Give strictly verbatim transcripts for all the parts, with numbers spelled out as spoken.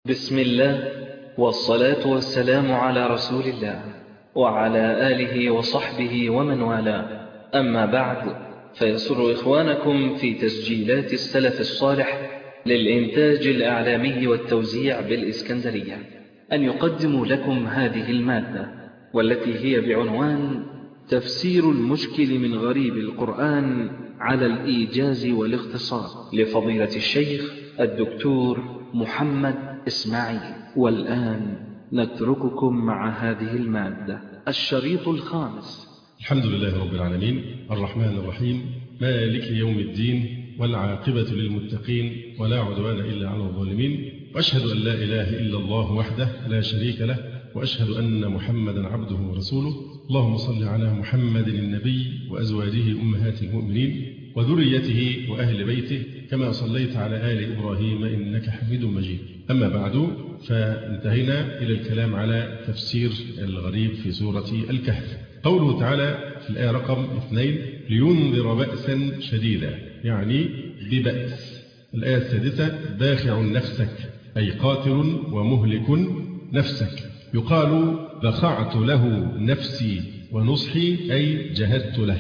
بسم الله والصلاة والسلام على رسول الله وعلى آله وصحبه ومن والاه، أما بعد، فيسر إخوانكم في تسجيلات السلف الصالح للإنتاج الإعلامي والتوزيع بالإسكندرية أن يقدموا لكم هذه المادة، والتي هي بعنوان تفسير المشكل من غريب القرآن على الإيجاز والاختصار لفضيلة الشيخ الدكتور محمد إسماعيل. والآن نترككم مع هذه المادة. الشريط الخامس. الحمد لله رب العالمين، الرحمن الرحيم، مالك يوم الدين، والعاقبة للمتقين، ولا عدوان إلا على الظالمين، وأشهد أن لا إله إلا الله وحده لا شريك له، وأشهد أن محمدا عبده ورسوله. اللهم صل على محمد النبي وأزواجه أمهات المؤمنين وذريته وأهل بيته كما صليت على آل إبراهيم إنك حميد مجيد. أما بعد، فانتهينا إلى الكلام على تفسير الغريب في سورة الكهف. قوله تعالى في الآية رقم اثنين: لينذر بأسا شديدا، يعني ببأس. الآية السادسة: باخع نفسك، أي قاتل ومهلك نفسك. يقال بخعت له نفسي ونصحي، أي جهدت له،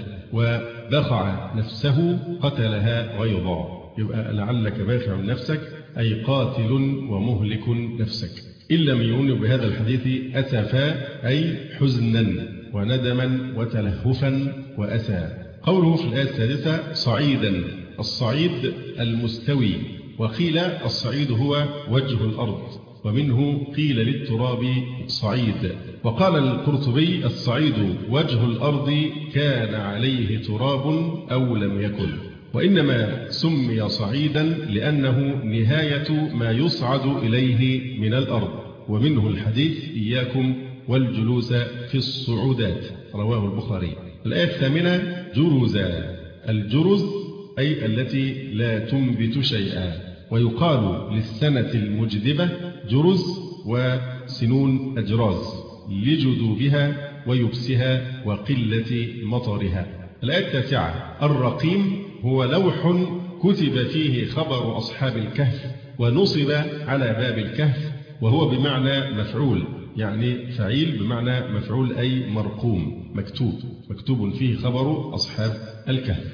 وبخع نفسه قتلها غيظا. يبقى لعلك باخع نفسك أي قاتل ومهلك نفسك. إن لم يؤمنوا بهذا الحديث أسفا، أي حزنا وندما وتلهفا وأسى. قوله في الآية السادسة: صعيدا، الصعيد المستوي، وقيل الصعيد هو وجه الأرض، ومنه قيل للتراب صعيد. وقال القرطبي: الصعيد وجه الأرض كان عليه تراب أو لم يكن، وإنما سمي صعيدا لأنه نهاية ما يصعد إليه من الأرض، ومنه الحديث: إياكم والجلوس في الصعودات، رواه البخاري. الآية الثامنة: جرزا، الجرز أي التي لا تنبت شيئا، ويقال للسنة المجدبة جرز، وسنون أجراز لجدوبها ويبسها وقلة مطرها. الآية التاسعة: الرقيم هو لوح كتب فيه خبر أصحاب الكهف ونصب على باب الكهف، وهو بمعنى مفعول، يعني فعيل بمعنى مفعول، أي مرقوم، مكتوب مكتوب فيه خبر أصحاب الكهف.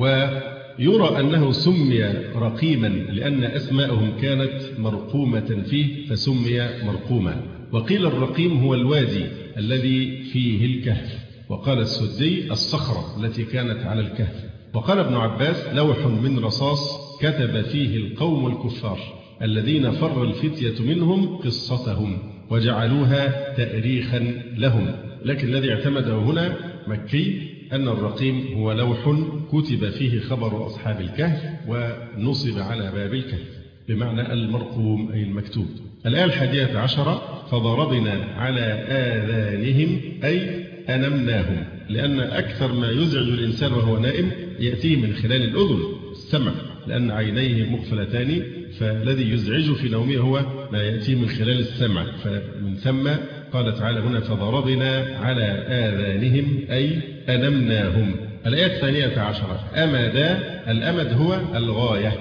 ويرى أنه سمي رقيما لأن أسماءهم كانت مرقومة فيه فسمي مرقوما. وقيل الرقيم هو الوادي الذي فيه الكهف. وقال السدي: الصخرة التي كانت على الكهف. وقال ابن عباس: لوح من رصاص كتب فيه القوم الكفار الذين فر الفتية منهم قصتهم وجعلوها تأريخا لهم. لكن الذي اعتمده هنا مكي أن الرقيم هو لوح كتب فيه خبر أصحاب الكهف ونصب على باب الكهف، بمعنى المرقوم أي المكتوب. الآية الحادية عشرة: فضربنا على آذانهم، أي أنمناهم، لأن أكثر ما يزعج الإنسان وهو نائم يأتيه من خلال الأذن، السمع، لأن عينيه مقفلتان، فالذي يزعج في نومه هو ما يأتيه من خلال السمع. فمن ثم قال تعالى هنا: فضربنا على آذانهم، أي أنمناهم. الآية الثانية عشرة: أمدا، الأمد هو الغاية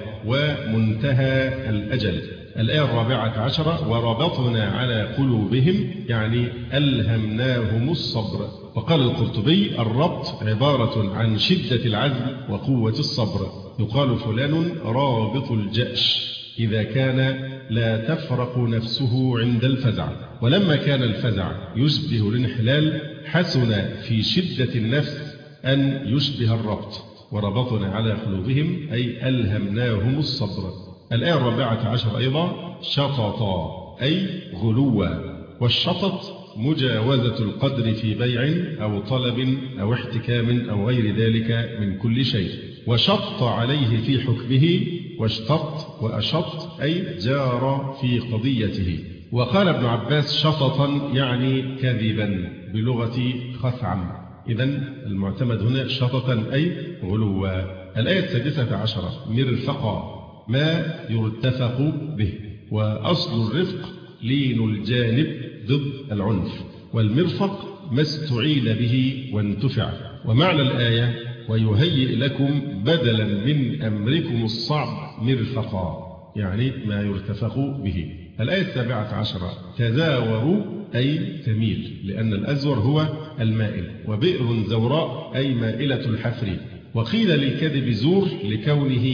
ومنتهى الأجل. الآية الرابعة عشرة: وربطنا على قلوبهم، يعني ألهمناهم الصبر. وقال القرطبي: الربط عبارة عن شدة العزم وقوة الصبر. يقال فلان رابط الجأش إذا كان لا تفرق نفسه عند الفزع. ولما كان الفزع يشبه الانحلال حسن في شدة النفس أن يشبه الربط. وربطنا على قلوبهم أي ألهمناهم الصبر. الآية الرابعة عشر أيضا: شططا، أي غلوا. والشطط مجاوزة القدر في بيع أو طلب أو احتكام أو غير ذلك من كل شيء. وشط عليه في حكمه، واشتط وأشط أي جار في قضيته. وقال ابن عباس: شططا يعني كذبا بلغة خثعم. إذن المعتمد هنا شططا أي غلوا. الآية السادسة عشرة: مرفقا، ما يرتفق به. وأصل الرفق لين الجانب ضد العنف، والمرفق ما استعين به وانتفع. ومعنى الآية: ويهيئ لكم بدلا من أمركم الصعب مرفقا، يعني ما يرتفق به. الآية السابعة عشرة تزاوروا أي تميل، لأن الأزور هو المائل، وبئر زوراء أي مائلة الحفر. وقيل للكذب زور لكونه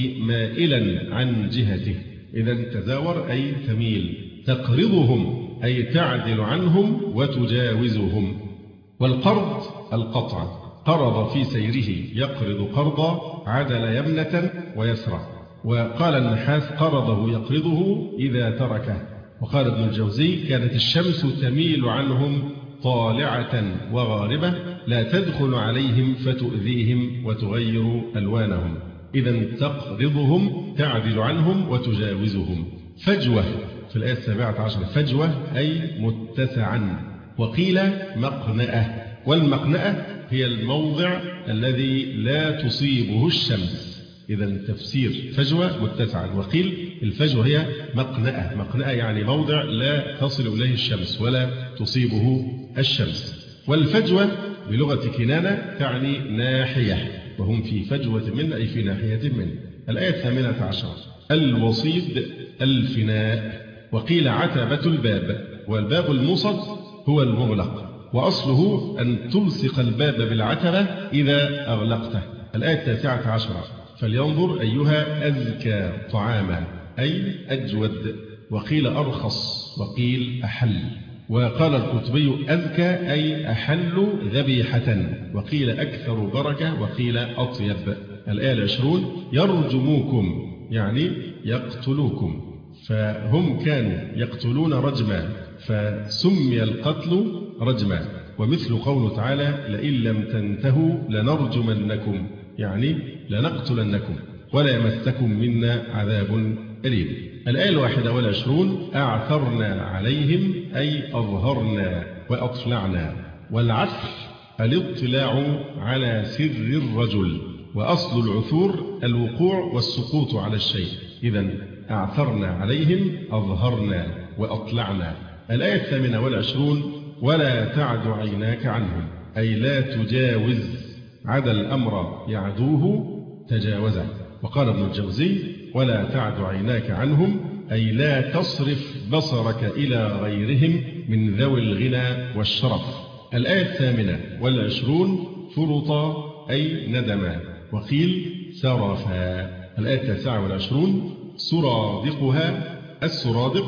مائلا عن جهته، إذا تزاور أي تميل. تقرضهم أي تعدل عنهم وتجاوزهم. والقرض القطع، قرض في سيره يقرض قرضا، عدل يمنة ويسرع. وقال النحاس قرضه يقرضه إذا تركه. وقال ابن الجوزي كانت الشمس تميل عنهم طالعة وغاربة، لا تدخل عليهم فتؤذيهم وتغير ألوانهم. إذا تقرضهم تعدل عنهم وتجاوزهم. فجوة في الآية السابعة عشر فجوة أي متسعا. وقيل مقنأة، والمقنأة هي الموضع الذي لا تصيبه الشمس. إذا تفسير فجوة متسعا. وقيل الفجوة هي مقنأة، مقنأة يعني موضع لا تصل إليه الشمس ولا تصيبه الشمس. والفجوة بلغة كنانة تعني ناحية، وهم في فجوة منه أي في ناحية منه. الآية الثامنة عشر الوصيد الفناء. وقيل عتبة الباب، والباب الموصد هو المغلق، وأصله أن تلصق الباب بالعتبة إذا أغلقته. الآية التاسعة عشرة فلينظر أيها أزكى طعاما أي أجود. وقيل أرخص، وقيل أحل. وقال القرطبي أزكى أي أحل ذبيحة، وقيل أكثر بركة، وقيل أطيب. الآية العشرون يرجموكم يعني يقتلوكم، فهم كانوا يقتلون رجما فسمي القتل رجما. ومثل قوله تعالى لئن لم تنتهوا لنرجمنكم يعني لنقتلنكم ولا يمسكم منا عذاب أليم. الآية الواحدة والعشرون أعثرنا عليهم أي أظهرنا وأطلعنا. والعثر الاطلاع على سر الرجل، وأصل العثور الوقوع والسقوط على الشيء. إذا أعثرنا عليهم أظهرنا وأطلعنا. الآية الثامنة والعشرون ولا تعد عيناك عنهم أي لا تجاوز. عدا الأمر يعدوه تجاوزه. وقال ابن الجوزي ولا تعد عيناك عنهم أي لا تصرف بصرك إلى غيرهم من ذوي الغنى والشرف. الآية الثامنة والعشرون فرطا أي ندما، وقيل سرفا. الآية التاسعة والعشرون سرادقها. السرادق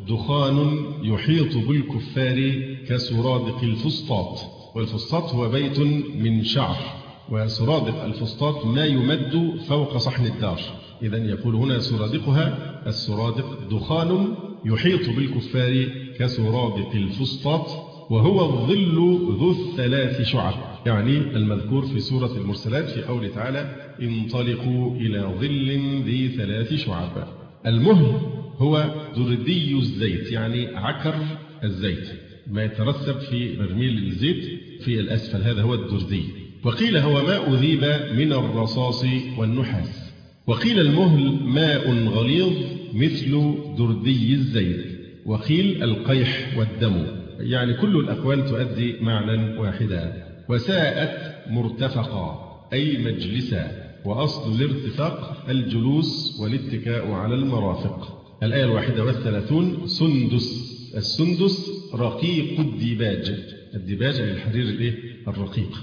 دخان يحيط بالكفار كسرادق الفسطاط، والفسطاط هو بيت من شعر، وسرادق الفسطاط ما يمد فوق صحن الدار. إذن يقول هنا سرادقها. السرادق دخان يحيط بالكفار كسرادق الفسطاط، وهو الظل ذو الثلاث شعب، يعني المذكور في سورة المرسلات في قوله تعالى انطلقوا إلى ظل ذي ثلاث شعب. المهل هو دردي الزيت يعني عكر الزيت، ما يترسب في برميل الزيت في الأسفل، هذا هو الدردي. وقيل هو ماء ذيب من الرصاص والنحاس. وقيل المهل ماء غليظ مثل دردي الزيت. وقيل القيح والدم، يعني كل الأقوال تؤدي معنى واحدا. وساءت مرتفقا أي مجلسا، وأصل الارتفاق الجلوس والاتكاء على المرافق. الآية الواحدة والثلاثون سندس. السندس رقيق الديباج، الديباج للحرير الإيه؟ الرقيق.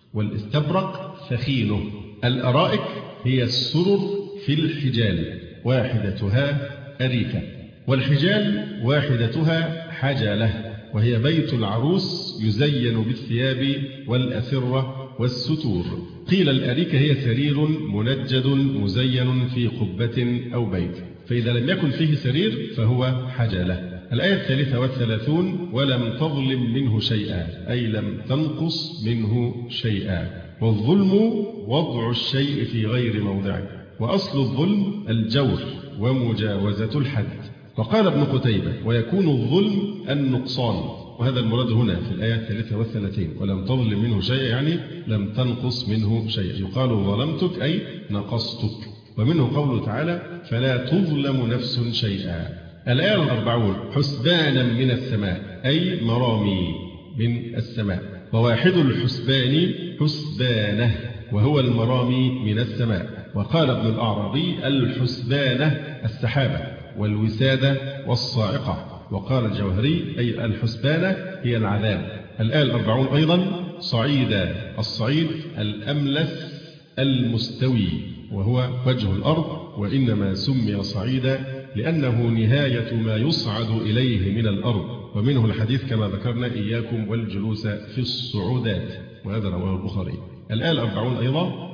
والاستبرق ثخينه. الأرائك هي السرر في الحجال، واحدتها أريكة، والحجال واحدتها حجلة، وهي بيت العروس يزين بالثياب والأسرة والستور. قيل الأريكة هي سرير منجد مزين في قبة أو بيت، فإذا لم يكن فيه سرير فهو حجلة. الآية الثالثة والثلاثون ولم تظلم منه شيئا أي لم تنقص منه شيئا. والظلم وضع الشيء في غير موضعه، وأصل الظلم الجور ومجاوزة الحد. وقال ابن قتيبة ويكون الظلم النقصان، وهذا المراد هنا في الآية الثالثة والثلاثين ولم تظلم منه شيئا يعني لم تنقص منه شيئا. يقال ظلمتك أي نقصتك. ومنه قوله تعالى فلا تظلم نفس شيئا. الآية الأربعون حسبانا من السماء أي مرامي من السماء. وواحد الحسبان حسبانه، وهو المرامي من السماء. وقال ابن الأعرابي الحسبانة السحابة، والوسادة والصاعقة. وقال الجوهري أي الحسبانة هي العذاب. الآية الأربعون أيضا صعيدا. الصعيد الأملس المستوي وهو وجه الأرض، وإنما سمي صعيدا لأنه نهاية ما يصعد إليه من الأرض، ومنه الحديث كما ذكرنا إياكم والجلوس في الصعودات، وهذا رواه البخاري. الآية الأربعون أيضا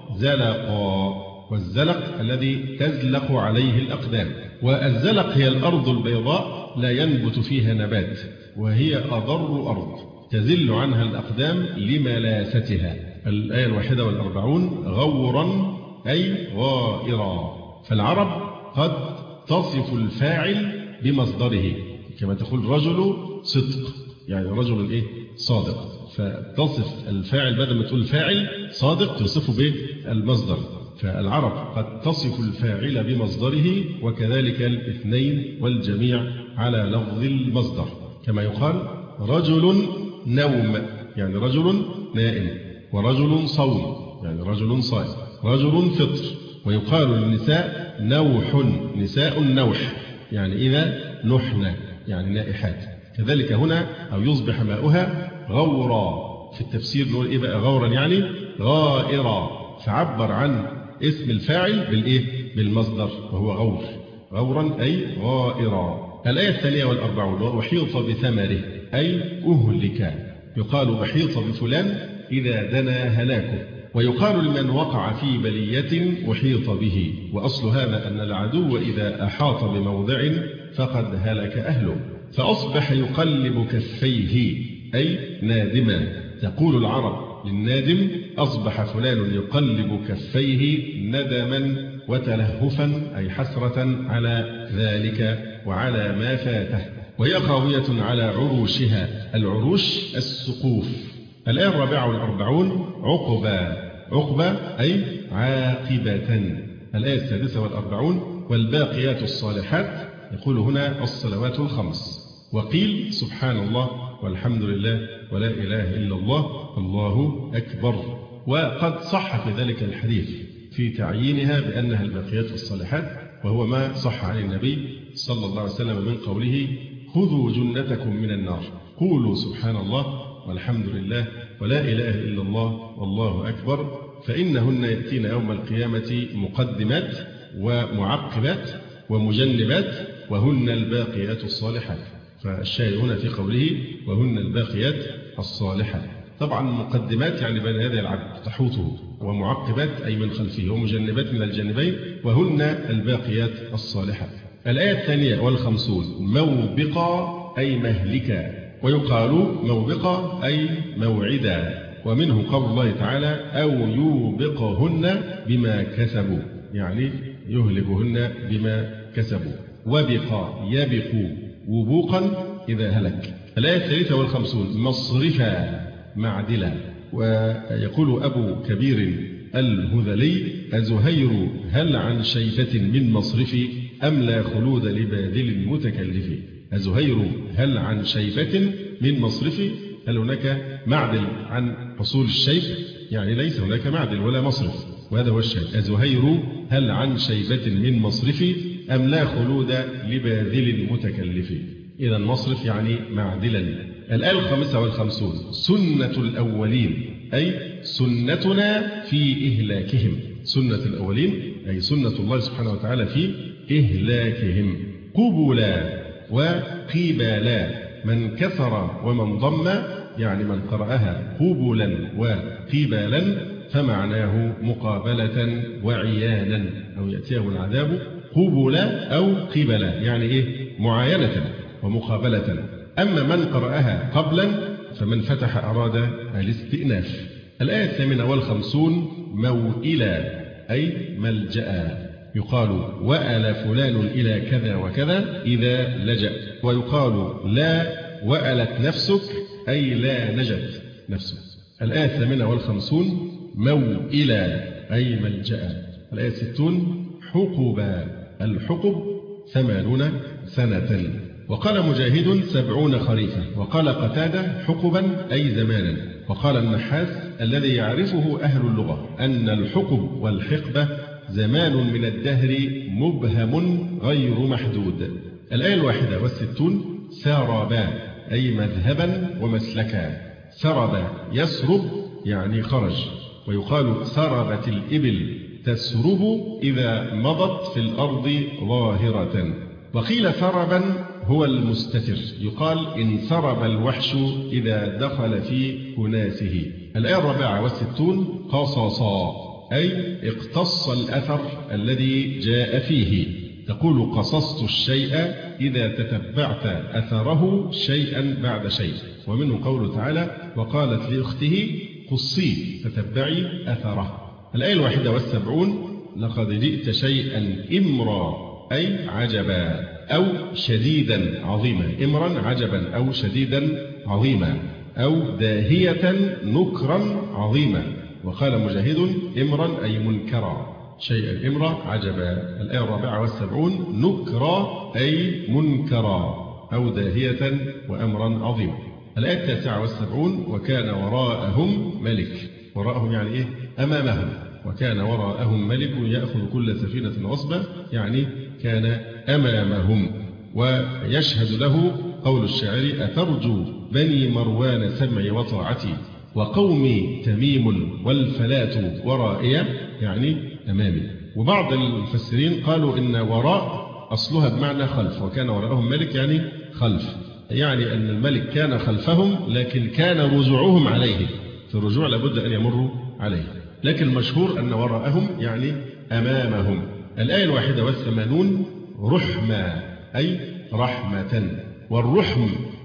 زلقا. والزلق الذي تزلق عليه الأقدام. والزلق هي الأرض البيضاء لا ينبت فيها نبات، وهي أضر أرض تزل عنها الأقدام لملاستها. الآية الواحدة والأربعون غورا أي غائرا. فالعرب قد تصف الفاعل بمصدره، كما تقول رجل صدق، يعني رجل إيه؟ صادق، فتصف الفاعل بدل ما تقول فاعل صادق تصفه بالمصدر. فالعرب قد تصف الفاعل بمصدره، وكذلك الاثنين والجميع على لفظ المصدر، كما يقال رجل نوم يعني رجل نائم، ورجل صوم يعني رجل صائم، رجل فطر. ويقال للنساء نوح، نساء نوح يعني إذا نحن يعني نائحات. كذلك هنا أو يصبح ماؤها غورا. في التفسير نقول إيه بقى غورا؟ يعني غائرا، فعبر عن اسم الفاعل بالإيه؟ بالمصدر وهو غور، غورا أي غائرا. الآية الثانية والأربعون وحيط بثمره أي أهلك. يقال وحيط بفلان إذا دنا هلاكه، ويقال لمن وقع في بلية وحيط به. وأصل هذا أن العدو إذا أحاط بموضع فقد هلك أهله. فأصبح يقلب كفيه أي نادما. تقول العرب للنادم أصبح فلان يقلب كفيه ندما وتلهفا أي حسرة على ذلك وعلى ما فاته. وهي خاوية على عروشها. العروش السقوف. الآية الرابعة والأربعون عقبى. عقبى أي عاقبة. الآية السادسة والأربعون والباقيات الصالحات. يقول هنا الصلوات الخمس. وقيل سبحان الله والحمد لله ولا إله إلا الله الله أكبر. وقد صح في ذلك الحديث في تعيينها بأنها الباقيات الصالحات، وهو ما صح عن النبي صلى الله عليه وسلم من قوله خذوا جنتكم من النار قولوا سبحان الله والحمد لله ولا إله إلا الله والله أكبر، فإنهن يأتين يوم القيامة مقدمات ومعقبات ومجنبات، وهن الباقيات الصالحات. فالشاهد هنا في قوله وهن الباقيات الصالحات. طبعا مقدمات يعني بين يدي العبد تحوطه، ومعقبات أي من خلفه، ومجنبات من الجانبين، وهن الباقيات الصالحات. الآية الثانية والخمسون موبقا أي مهلكا. ويقال موبقا أي موعدا. ومنه قول الله تعالى أو يوبقهن بما كسبوا، يعني يهلكهن بما كسبوا. وبقى يبقوا وبوقا إذا هلك. الآية الثالثة والخمسون مصرفا معدلا. ويقول أبو كبير الهذلي أزهير هل عن شيبة من مصرف أم لا خلود لباذل متكلف. أزهير هل عن شيبة من مصرف، هل هناك معدل عن حصول الشيب؟ يعني ليس هناك معدل ولا مصرف، وهذا هو الشيء. أزهير هل عن شيبة من مصرف أم لا خلود لباذل متكلف. إذا مصرف يعني معدلا. الآية الخامسة والخمسون سنة الأولين أي سنتنا في إهلاكهم. سنة الأولين أي سنة الله سبحانه وتعالى في إهلاكهم. قبلا وقبالا. من كسر ومن ضم يعني من قرأها قبلا وقبالا فمعناه مقابلة وعيانا، أو يأتيه العذاب قبلا أو قبلا يعني إيه؟ معاينة ومقابلة. أما من قرأها قبلا فمن فتح أراد الاستئناف. الآية الثامنة والخمسون موئلا أي ملجأ. يقال وأل فلان إلى كذا وكذا إذا لجأ. ويقال لا وألت نفسك أي لا نجت نفسك. الآية الثامنة والخمسون موئلا أي ملجأ. الآية الستون حقبا. الحقب ثمانون سنة. وقال مجاهد سبعون خريفا. وقال قتادة حقبا أي زمانا. وقال النحاس الذي يعرفه أهل اللغة أن الحقب والحقبة زمان من الدهر مبهم غير محدود. الآية الواحدة والستون سربا أي مذهبا ومسلكا. سرب يسرب يعني خرج، ويقال سربت الإبل تسرب إذا مضت في الأرض ظاهرة. وقيل سربا هو المستتر، يقال إن سرب الوحش إذا دخل في كناسه. الآية الرابعة والستون قصصا أي اقتص الأثر الذي جاء فيه. تقول قصصت الشيء إذا تتبعت أثره شيئا بعد شيء. ومنه قوله تعالى وقالت لأخته قصي تتبعي أثره. الآية الواحدة والسبعون لقد جئت شيئا إمرا أي عجبا أو شديدا عظيما. إمرا عجبا أو شديدا عظيما، أو داهية نكرا عظيما. وقال مجاهد إمرا أي منكرا، شيئا إمرا عجبا. الآية الرابعة والسبعون نكرا أي منكرا أو داهية وأمرا عظيما. الآية التاسعة والسبعون وكان وراءهم ملك. وراءهم يعني إيه؟ أمامهم. وكان وراءهم ملك يأخذ كل سفينة غصبا، يعني كان أمامهم. ويشهد له قول الشاعر أترجو بني مروان سمعي وطاعتي وقومي تميم والفلاة ورائي، يعني أمامي. وبعض المفسرين قالوا إن وراء أصلها بمعنى خلف، وكان وراءهم ملك يعني خلف، يعني أن الملك كان خلفهم لكن كان رجوعهم عليه، في الرجوع لابد أن يمروا عليه، لكن المشهور أن وراءهم يعني أمامهم. الآية الواحدة والثمانون رحمة أي رحمة. والرحم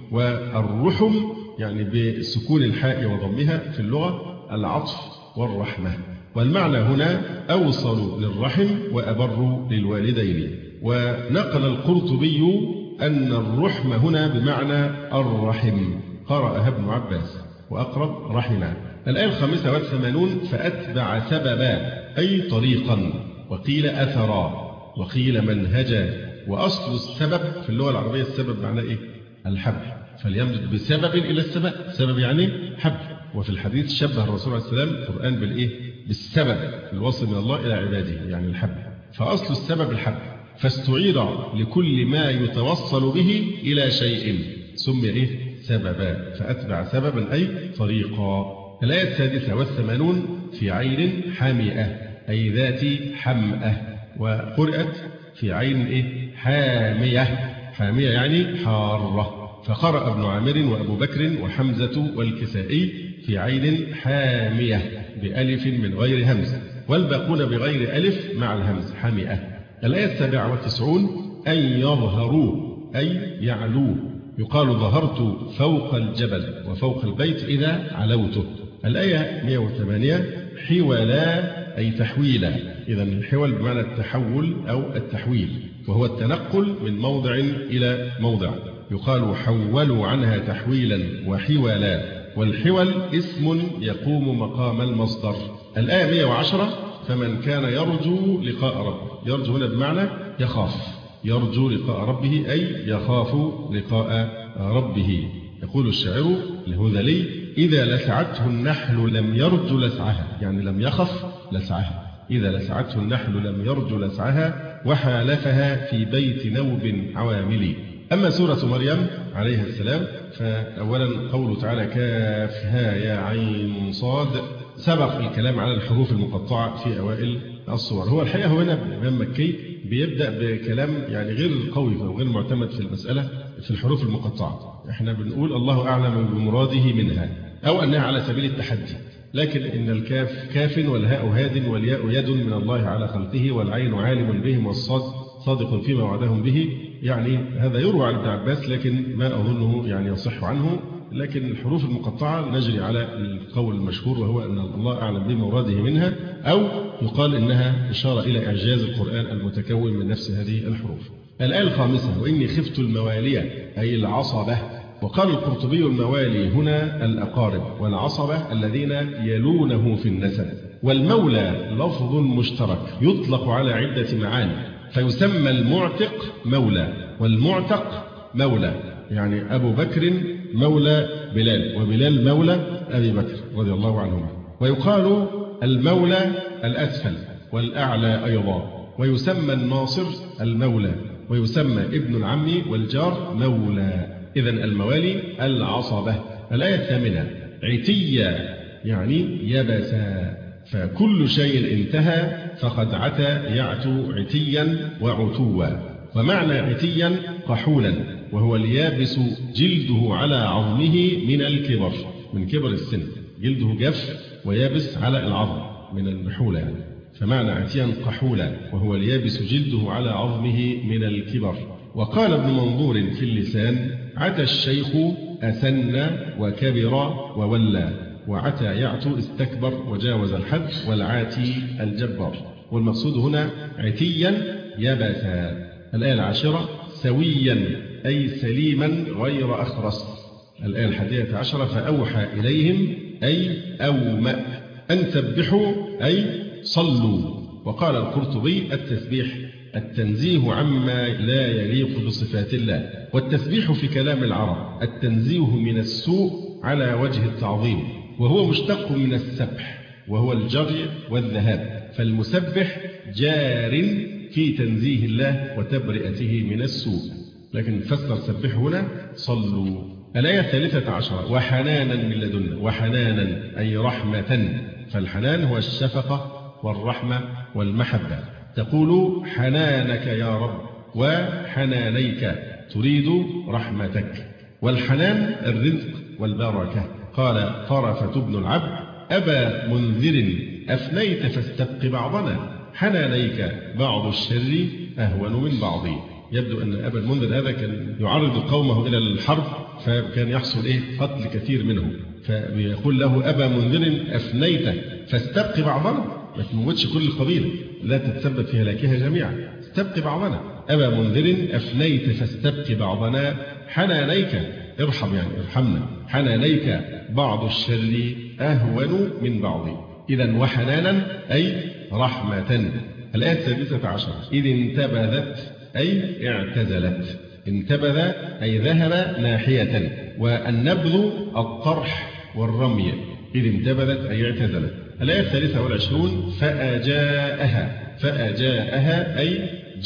والرحم يعني بسكون الحاء وضمها في اللغة العطف والرحمة. والمعنى هنا أوصل للرحم وأبر للوالدين. ونقل القرطبي أن الرحم هنا بمعنى الرحم، قرأها ابن عباس، وأقرب رحمة. الآية الخامسة والثمانون فأتبع سببا أي طريقا، وقيل أثرا، وقيل منهجا. وأصل السبب في اللغة العربية السبب معناه إيه؟ الحبل، فليمدد بسبب إلى السبب، سبب يعني حبل. وفي الحديث شبه الرسول عليه السلام القرآن بالإيه؟ بالسبب، الوصل من الله إلى عباده يعني الحبل. فأصل السبب الحبل، فاستعير لكل ما يتوصل به إلى شيء سمي إيه؟ سببا. فأتبع سببا أي طريقا. الآية السادسة والثمانون في عين حامئة أي ذات حمأة. وقرأت في عين إيه؟ حامية. حامية يعني حارة. فقرأ ابن عامر وأبو بكر وحمزة والكسائي في عين حامية بألف من غير همز، والباقون بغير ألف مع الهمز حامئة. الآية السابعة والتسعون أن يظهروا أي يعلوا. يقال ظهرت فوق الجبل وفوق البيت إذا علوته. الآية مئة وثمانية حولا أي تحويلا. إذا الحول بمعنى التحول أو التحويل، وهو التنقل من موضع إلى موضع. يقال حولوا عنها تحويلا وحولا. والحول اسم يقوم مقام المصدر. الآية مئة وعشرة فمن كان يرجو لقاء ربه. يرجو هنا بمعنى يخاف، يرجو لقاء ربه أي يخاف لقاء ربه. يقول الشاعر الهذلي إذا لسعته النحل لم يرجو لسعها، يعني لم يخف لسعها. إذا لسعته النحل لم يرجو لسعها وحالفها في بيت نوب عواملي. أما سورة مريم عليها السلام فأولا قوله تعالى كافها يا عين صاد، سبق الكلام على الحروف المقطعة في أوائل الصور. هو الحقيقة هو هنا الإمام مكي بيبدأ بكلام يعني غير قوي أو غير معتمد في المسألة في الحروف المقطعة. احنا بنقول الله أعلم بمراده منها أو أنها على سبيل التحدي، لكن إن الكاف كاف والهاء هاد والياء يد من الله على خلقه والعين عالم بهم والصاد صادق فيما وعدهم به. يعني هذا يروى عن ابن عباس لكن ما أظنه يعني يصح عنه. لكن الحروف المقطعة نجري على القول المشهور وهو أن الله أعلم بمراده منها، أو يقال إنها إشارة إلى إعجاز القرآن المتكون من نفس هذه الحروف. الآية الخامسة وإني خفت الموالية أي العصبة. وقال القرطبي الموالي هنا الأقارب، والعصبة الذين يلونه في النسب. والمولى لفظ مشترك يطلق على عدة معاني، فيسمى المعتق مولى، والمعتق مولى. يعني أبو بكر مولى بلال، وبلال مولى أبي بكر رضي الله عنهما. ويقال المولى الأسفل والأعلى أيضا. ويسمى الناصر المولى، ويسمى ابن العم والجار مولى. إذن الموالي العصبة. الآية الثامنة: عتيا يعني يبسا، فكل شيء انتهى فقد عتى يعتو عتيا وعتوا. ومعنى عتيا قحولا، وهو اليابس جلده على عظمه من الكبر، من كبر السن، جلده جف ويابس على العظم من النحولة يعني. فمعنى عتيا قحولا وهو اليابس جلده على عظمه من الكبر. وقال ابن منظور في اللسان: عتى الشيخ أسن وكبر وولى، وعتى يعتو استكبر وجاوز الحد، والعاتي الجبار. والمقصود هنا عتيا يبسا. الآية العاشرة: سويا أي سليما غير أخرس. الآية الحادية عشرة: فأوحى إليهم أي أومأ أن سبحوا أي صلوا. وقال القرطبي: التسبيح التنزيه عما لا يليق بصفات الله. والتسبيح في كلام العرب التنزيه من السوء على وجه التعظيم، وهو مشتق من السبح وهو الجري والذهاب. فالمسبح جار في تنزيه الله وتبرئته من السوء. لكن فسر سبح هنا صلوا. الآية الثالثة عشرة: وحنانا من لدنا. وحنانا أي رحمة، فالحنان هو الشفقة والرحمة والمحبة. تقول حنانك يا رب وحنانيك، تريد رحمتك. والحنان الرزق والبركة. قال طرفة بن العبد: أبا منذر أفنيت فاستبق بعضنا، حنانيك بعض الشر أهون من بعض. يبدو أن أبا المنذر هذا كان يعرض قومه إلى الحرب، فكان يحصل إيه قتل كثير منهم، فيقول له: أبا منذر أفنيت فاستبق بعضنا، ما تموتش كل القبيلة، لا تتسبب في هلاكها جميعا، استبق بعضنا. أبا منذر أفنيت فاستبق بعضنا، حنانيك ارحم يعني ارحمنا، حنانيك بعض الشر أهون من بعض. إذا وحنانا أي رحمة. الآية السادسة عشر: إذ انتبذت أي اعتزلت. انتبذ أي ذهب ناحية، والنبذ الطرح والرمي. إذ انتبذت أي اعتزلت. الآية الثالثة والعشرون: فأجاءها. فأجاءها أي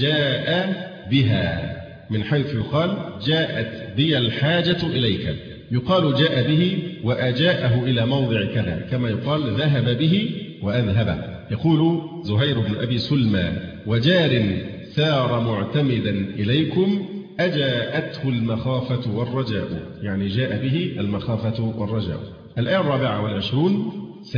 جاء بها، من حيث يقال جاءت بي الحاجة إليك. يقال جاء به وأجاءه إلى موضع كذا، كما يقال ذهب به وأذهبه. يقول زهير بن أبي سلمى: وجار سار معتمدا إليكم أجاءته المخافة والرجاء، يعني جاء به المخافة والرجاء. الآية الرابعة والعشرون: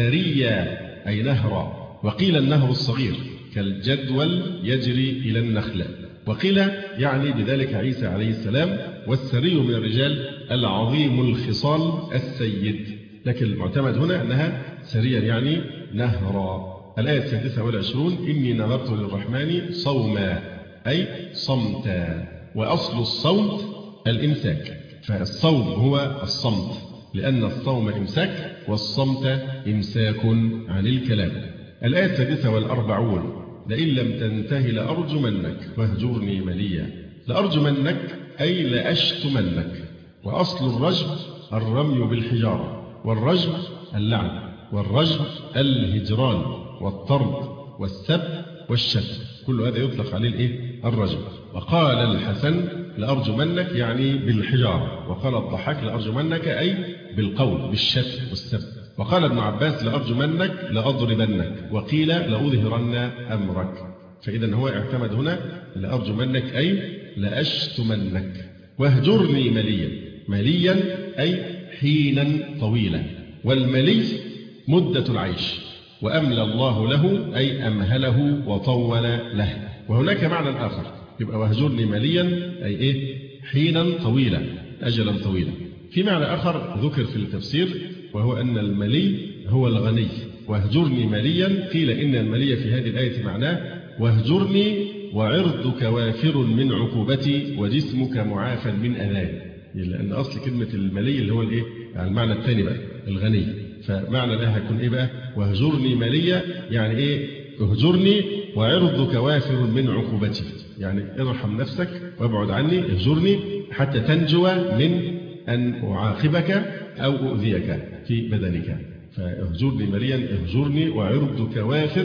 سريا أي نهرا. وقيل النهر الصغير كالجدول يجري إلى النخل. وقيل يعني بذلك عيسى عليه السلام، والسري من الرجال العظيم الخصال السيد. لكن المعتمد هنا أنها سريا يعني نهرا. الآية السادسة والعشرون: إني نذرت للرحمن صوما أي صمتا. وأصل الصوت الإمساك، فالصوم هو الصمت، لأن الصوم إمساك والصمت إمساك عن الكلام. الآية السادسة والأربعون: لئن لم تنته لأرجمنك واهجرني مليا. لأرجمنك أي لأشتمنك. وأصل الرجم الرمي بالحجارة، والرجم اللعن، والرجم الهجران والطرد والسب والشتم، كل هذا يطلق عليه الإيه؟ الرجم. وقال الحسن: لأرجمنك يعني بالحجارة. وقال الضحاك: لأرجمنك أي بالقول بالشتم والسب. وقال ابن عباس: لأرجمنك لأضربنك. وقيل: لأظهرن أمرك. فإذا هو اعتمد هنا لأرجمنك أي لأشتمنك. واهجرني مليا. مليا أي حينا طويلا، والملي مدة العيش. وأملى الله له أي أمهله وطول له. وهناك معنى آخر، يبقى واهجرني مليا أي إيه؟ حينا طويلا، أجلا طويلا. في معنى آخر ذكر في التفسير، وهو أن الملي هو الغني. واهجرني مليا، قيل إن الملي في هذه الآية معناه واهجرني وعرضك وافر من عقوبتي وجسمك معافى من أذاي، لأن أصل كلمة الملي اللي هو الإيه؟ يعني المعنى الثاني بقى الغني. فمعنى ده هيكون إيه بقى؟ واهجرني مليا يعني إيه؟ اهجرني وعرضك وافر من عقوبتي، يعني ارحم نفسك وابعد عني، اهجرني حتى تنجو من أن أعاقبك أو أؤذيك في بدنك. فاهجرني مليا، اهجرني وعرضك وافر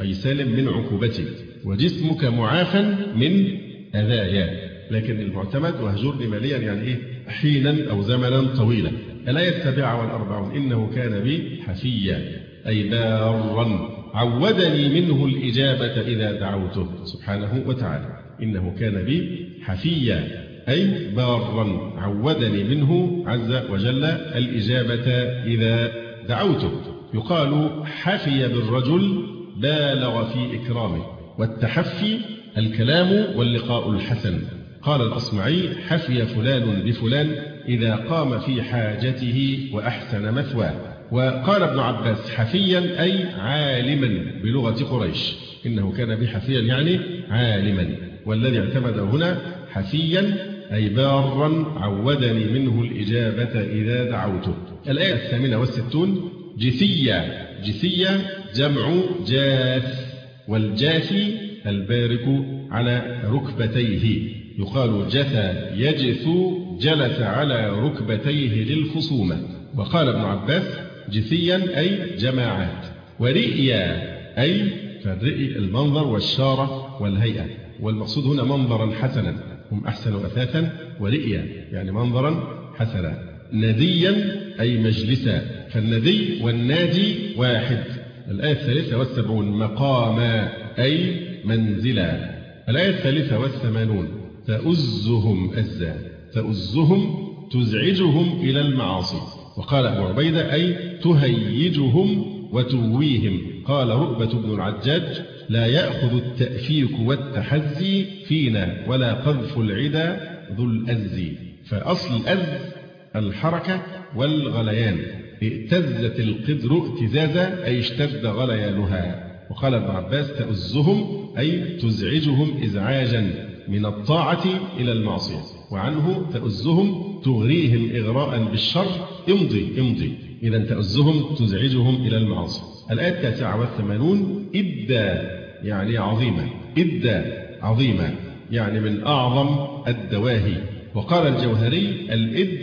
أي سالم من عقوبتي، وجسمك معافى من أذايا. لكن المعتمد واهجرني ماليا يعني إيه؟ حينا أو زمنا طويلا. الآية السابعة والأربعون إنه كان بي حفيا أي بارا عودني منه الإجابة إذا دعوته سبحانه وتعالى. إنه كان بي حفيا أي بارا عودني منه عز وجل الإجابة إذا دعوته. يقال حفي بالرجل بالغ في إكرامه، والتحفي الكلام واللقاء الحسن. قال الأصمعي حفي فلان بفلان إذا قام في حاجته وأحسن مثواه. وقال ابن عباس حفيا أي عالما بلغة قريش. إنه كان بحفيا يعني عالما، والذي اعتمد هنا حفيا أي بارا عودني منه الإجابة إذا دعوته. الآية الثامنة والستون جثيا. جثيا جمع جاث، والجاثي البارك على ركبتيه. يقال جثى يجث جلس على ركبتيه للخصومة. وقال ابن عباس جثيا أي جماعات. ورئيا أي فالرئي المنظر والشارة والهيئة، والمقصود هنا منظرا حسنا، هم أحسن أثاثا، ورئيا يعني منظرا حسنا. نديا أي مجلسا، فالندي والنادي واحد. الآية الثالثة والسبعون مقاما أي منزلا. الآية الثالثة والثمانون تؤزهم أزا. تؤزهم تزعجهم إلى المعاصي. وقال أبو عبيدة أي تهيجهم وتويهم. قال رؤبة بن العجاج لا يأخذ التأفيك والتحزي فينا ولا قذف العدا ذو الأز. فأصل الأز الحركة والغليان. اهتزت القدر اهتزازا أي اشتد غليانها. وقال ابن عباس تؤزهم أي تزعجهم إزعاجا من الطاعة إلى المعصية. وعنه تؤزهم تغريهم إغراء بالشر امضي امضي. إذا تؤزهم تزعجهم إلى المعاصي. الآية التاسعة والثمانون إدى يعني عظيمة. إدى عظيمة يعني من أعظم الدواهي. وقال الجوهري الإد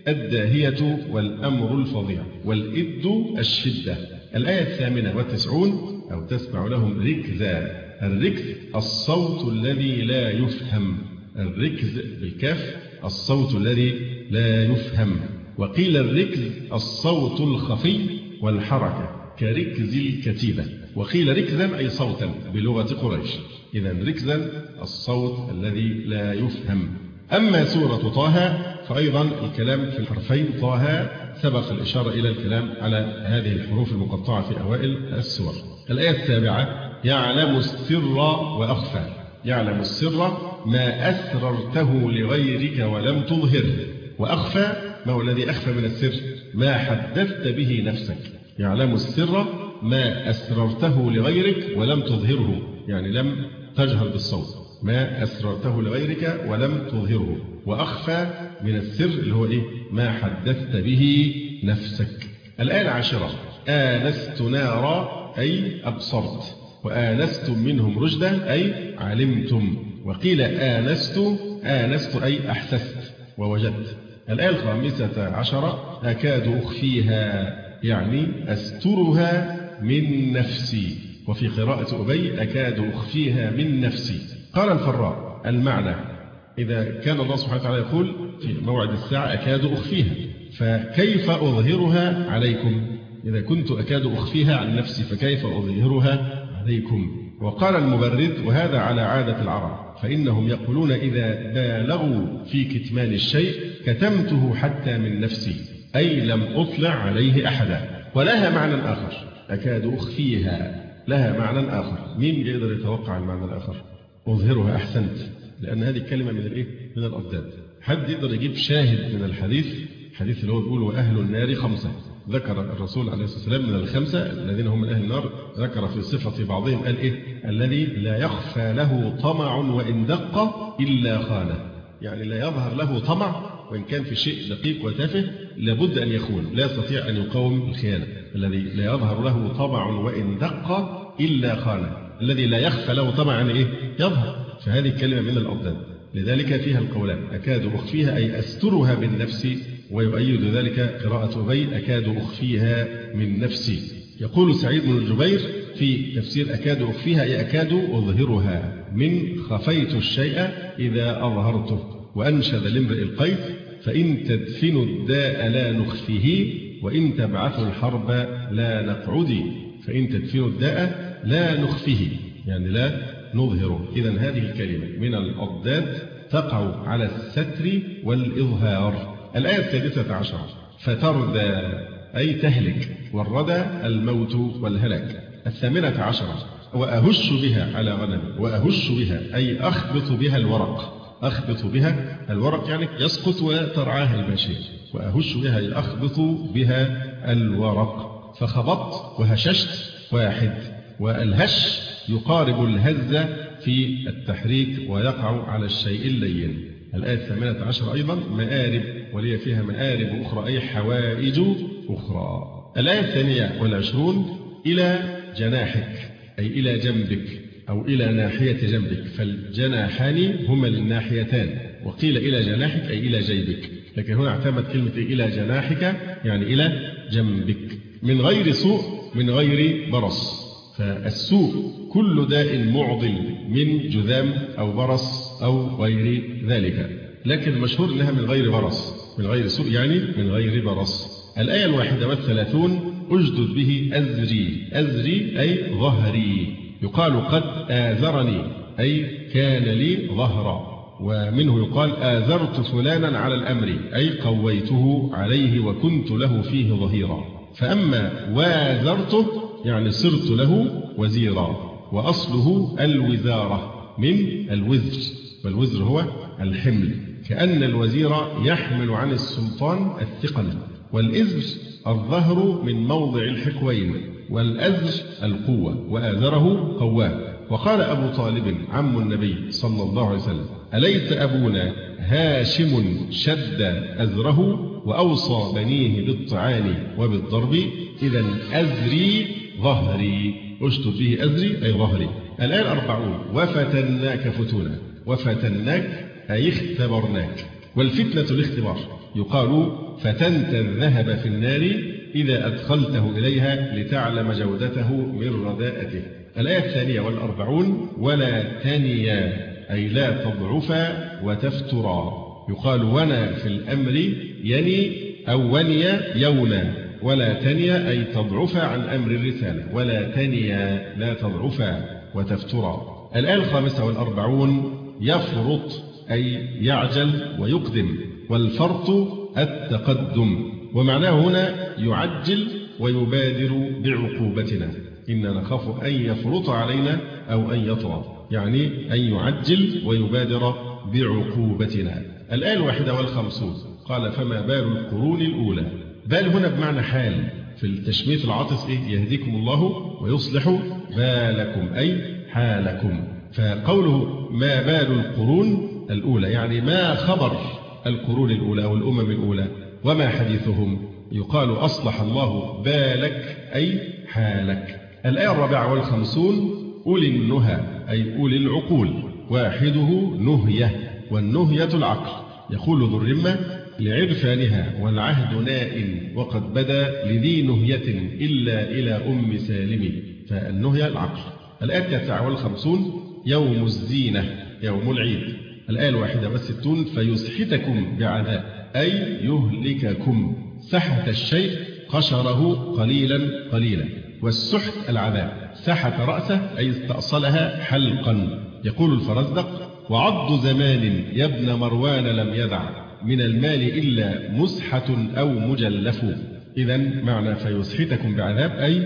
الداهية والأمر الفظيع، والإد الشدة. الآية الثامنة والتسعون أو تسمع لهم ركزا. الركز الصوت الذي لا يفهم. الركز بالكاف الصوت الذي لا يفهم. وقيل الركز الصوت الخفي والحركة كركز الكتيبة. وقيل ركزا أي صوتا بلغة قريش. إذا ركزا الصوت الذي لا يفهم. أما سورة طه فأيضا الكلام في الحرفين طه سبق الإشارة إلى الكلام على هذه الحروف المقطعة في أوائل السور. الآية السابعة يعلم السر وأخفى. يعلم السر ما أسررته لغيرك ولم تظهره، وأخفى ما هو الذي أخفى من السر؟ ما حدثت به نفسك. يعلم السر ما أسررته لغيرك ولم تظهره، يعني لم تجهر بالصوت. ما أسررته لغيرك ولم تظهره. وأخفى من السر اللي هو إيه؟ ما حدثت به نفسك. الآية العاشرة آنست نارا أي أبصرت. وآنستم منهم رشدا أي علمتم. وقيل آنست آنست أي أحسست ووجدت. الآية الخامسة عشرة أكاد أخفيها يعني أسترها من نفسي. وفي قراءة أبي أكاد أخفيها من نفسي. قال الفراء المعنى إذا كان الله سبحانه وتعالى يقول في موعد الساعة أكاد أخفيها، فكيف أظهرها عليكم؟ إذا كنت أكاد أخفيها عن نفسي فكيف أظهرها عليكم؟ وقال المبرد وهذا على عادة العرب، فإنهم يقولون إذا بالغوا في كتمان الشيء كتمته حتى من نفسي، أي لم أطلع عليه أحدا. ولها معنى آخر أكاد أخفيها، لها معنى آخر. مين يقدر يتوقع المعنى الآخر؟ أظهرها أحسنت، لأن هذه الكلمة من الإيه؟ من الأضداد. حد يقدر يجيب شاهد من الحديث؟ الحديث اللي هو بيقول وأهل النار خمسة. ذكر الرسول عليه الصلاة والسلام من الخمسة الذين هم من أهل النار، ذكر في صفة بعضهم قال إيه؟ الذي لا يخفى له طمع وإن دق إلا خانه. يعني لا يظهر له طمع وإن كان في شيء دقيق وتافه لابد أن يخون، لا يستطيع أن يقاوم الخيانة. الذي لا يظهر له طمع وإن دق إلا خانه. الذي لا يخفى له طمع يعني إيه؟ يظهر. فهذه الكلمة من الأضداد، لذلك فيها القولان أكاد أخفيها أي أسترها بالنفس، ويؤيد ذلك قراءة أبي أكاد أخفيها من نفسي. يقول سعيد بن الجبير في تفسير أكاد أخفيها أي أكاد أظهرها من خفيت الشيء إذا أظهرته. وأنشد لامرئ القيس فإن تدفنوا الداء لا نخفيه وإن تبعثوا الحرب لا نقعدي. فإن تدفنوا الداء لا نخفيه يعني لا نظهره. إذن هذه الكلمة من الأضداد تقع على الستر والإظهار. الآية السادسة عشرة فتردى أي تهلك، والردى الموت والهلاك. الثامنة عشرة وأهش بها على غنم، وأهش بها أي أخبط بها الورق، أخبط بها الورق يعني يسقط وترعاها الماشية، وأهش بها أي أخبط بها الورق. فخبطت وهششت واحد، والهش يقارب الهزة في التحريك ويقع على الشيء اللين. الآية الثامنة عشر أيضا مآرب، ولي فيها مآرب أخرى أي حوائج أخرى. الآية الثانية والعشرون إلى جناحك أي إلى جنبك أو إلى ناحية جنبك، فالجناحان هما الناحيتان، وقيل إلى جناحك أي إلى جيبك، لكن هنا اعتمد كلمة إلى جناحك يعني إلى جنبك. من غير سوء من غير برص، فالسوء كل داء معضل من جذام أو برص أو غير ذلك، لكن المشهور أنها من غير برص، من غير سوء يعني من غير برص. الآية الواحدة والثلاثون أجدد به أزري، أزري أي ظهري، يقال قد آذرني أي كان لي ظهرا، ومنه يقال آذرت فلانا على الأمر أي قويته عليه وكنت له فيه ظهيرا. فأما وازرته يعني صرت له وزيرا، وأصله الوزارة من الوزر، والوزر هو الحمل، كأن الوزير يحمل عن السلطان الثقل. والإزر الظهر من موضع الحكوين، والأزر القوة، وآذره قواه. وقال أبو طالب عم النبي صلى الله عليه وسلم أليس أبونا هاشم شد أزره وأوصى بنيه بالطعان وبالضرب؟ إذا أزري ظهري، أشتد به أزري أي ظهري. الآية الأربعون وفتناك فتونا، وفتناك أي اختبرناك، والفتنة الاختبار، يقال فتنت الذهب في النار إذا أدخلته إليها لتعلم جودته من رداءته. الآية الثانية والأربعون ولا تنيا أي لا تضعفا وتفترا، يقال ونا في الأمر يني أو وني يونا، ولا تنيا أي تضعفا عن أمر الرسالة، ولا تنيا لا تضعفا وتفترا. الآية الخامسة والأربعون يفرط أي يعجل ويقدم، والفرط التقدم، ومعناه هنا يعجل ويبادر بعقوبتنا، إننا نخاف أن يفرط علينا أو أن يطغى، يعني أن يعجل ويبادر بعقوبتنا. الآية الواحدة والخمسون قال فما بال القرون الأولى. بال هنا بمعنى حال، في التشميت العاطس إيه؟ يهديكم الله ويصلح بالكم أي حالكم. فقوله ما بال القرون الأولى يعني ما خبر القرون الأولى أو الأمم الأولى وما حديثهم، يقال أصلح الله بالك أي حالك. الآية الرابعة والخمسون أولي النهى أي أولي العقول، واحده نهية، والنهية العقل، يقول ذو الرمة لعرفانها والعهد نائم وقد بدا لذي نهية إلا إلى أم سالم، فالنهية العقل. الآية التاسعة والخمسون يوم الزينة يوم العيد. الآية الواحدة والستون فيسحتكم بعذاب أي يهلككم، سحت الشيء قشره قليلا قليلا، والسحت العذاب، سحت رأسه أي استأصلها حلقا. يقول الفرزدق وعض زمان يا ابن مروان لم يدع من المال إلا مسحة أو مجلف. إذا معنى فيسحتكم بعذاب أي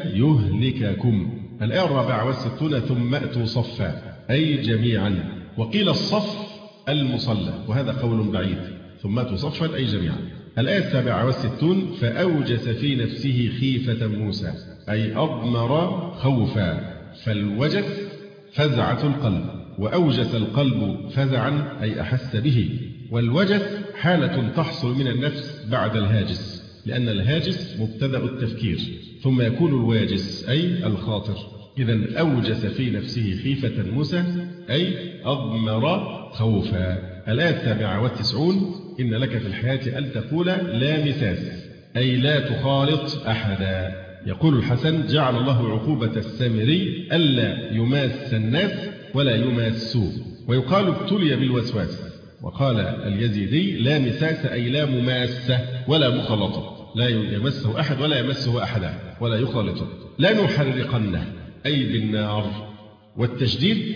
يهلككم. الآية الرابعة والستون ثم أتوا صفا أي جميعا، وقيل الصف المصلى، وهذا قول بعيد، ثم أتوا صفا أي جميعا. الآية السابعة والستون فأوجس في نفسه خيفة موسى أي أضمر خوفا، فالوجس فزعة القلب، وأوجس القلب فزعا أي أحس به. والوجس حالة تحصل من النفس بعد الهاجس، لأن الهاجس مبتدأ التفكير، ثم يكون الواجس أي الخاطر. إذا أوجس في نفسه خيفة موسى أي أضمر خوفا. الآية السابعة والتسعون إن لك في الحياة أن تقول لا مساس أي لا تخالط أحدا، يقول الحسن: جعل الله عقوبة السامري ألا يماس الناس ولا يماسوه. ويقال: ابتلي بالوسواس. وقال اليزيدي: لا مساس أي لا مماسة ولا مخالطة، لا يمسه أحد ولا يمسه أحدا ولا يخالطه. لا نحرقنه أي بالنار، والتشديد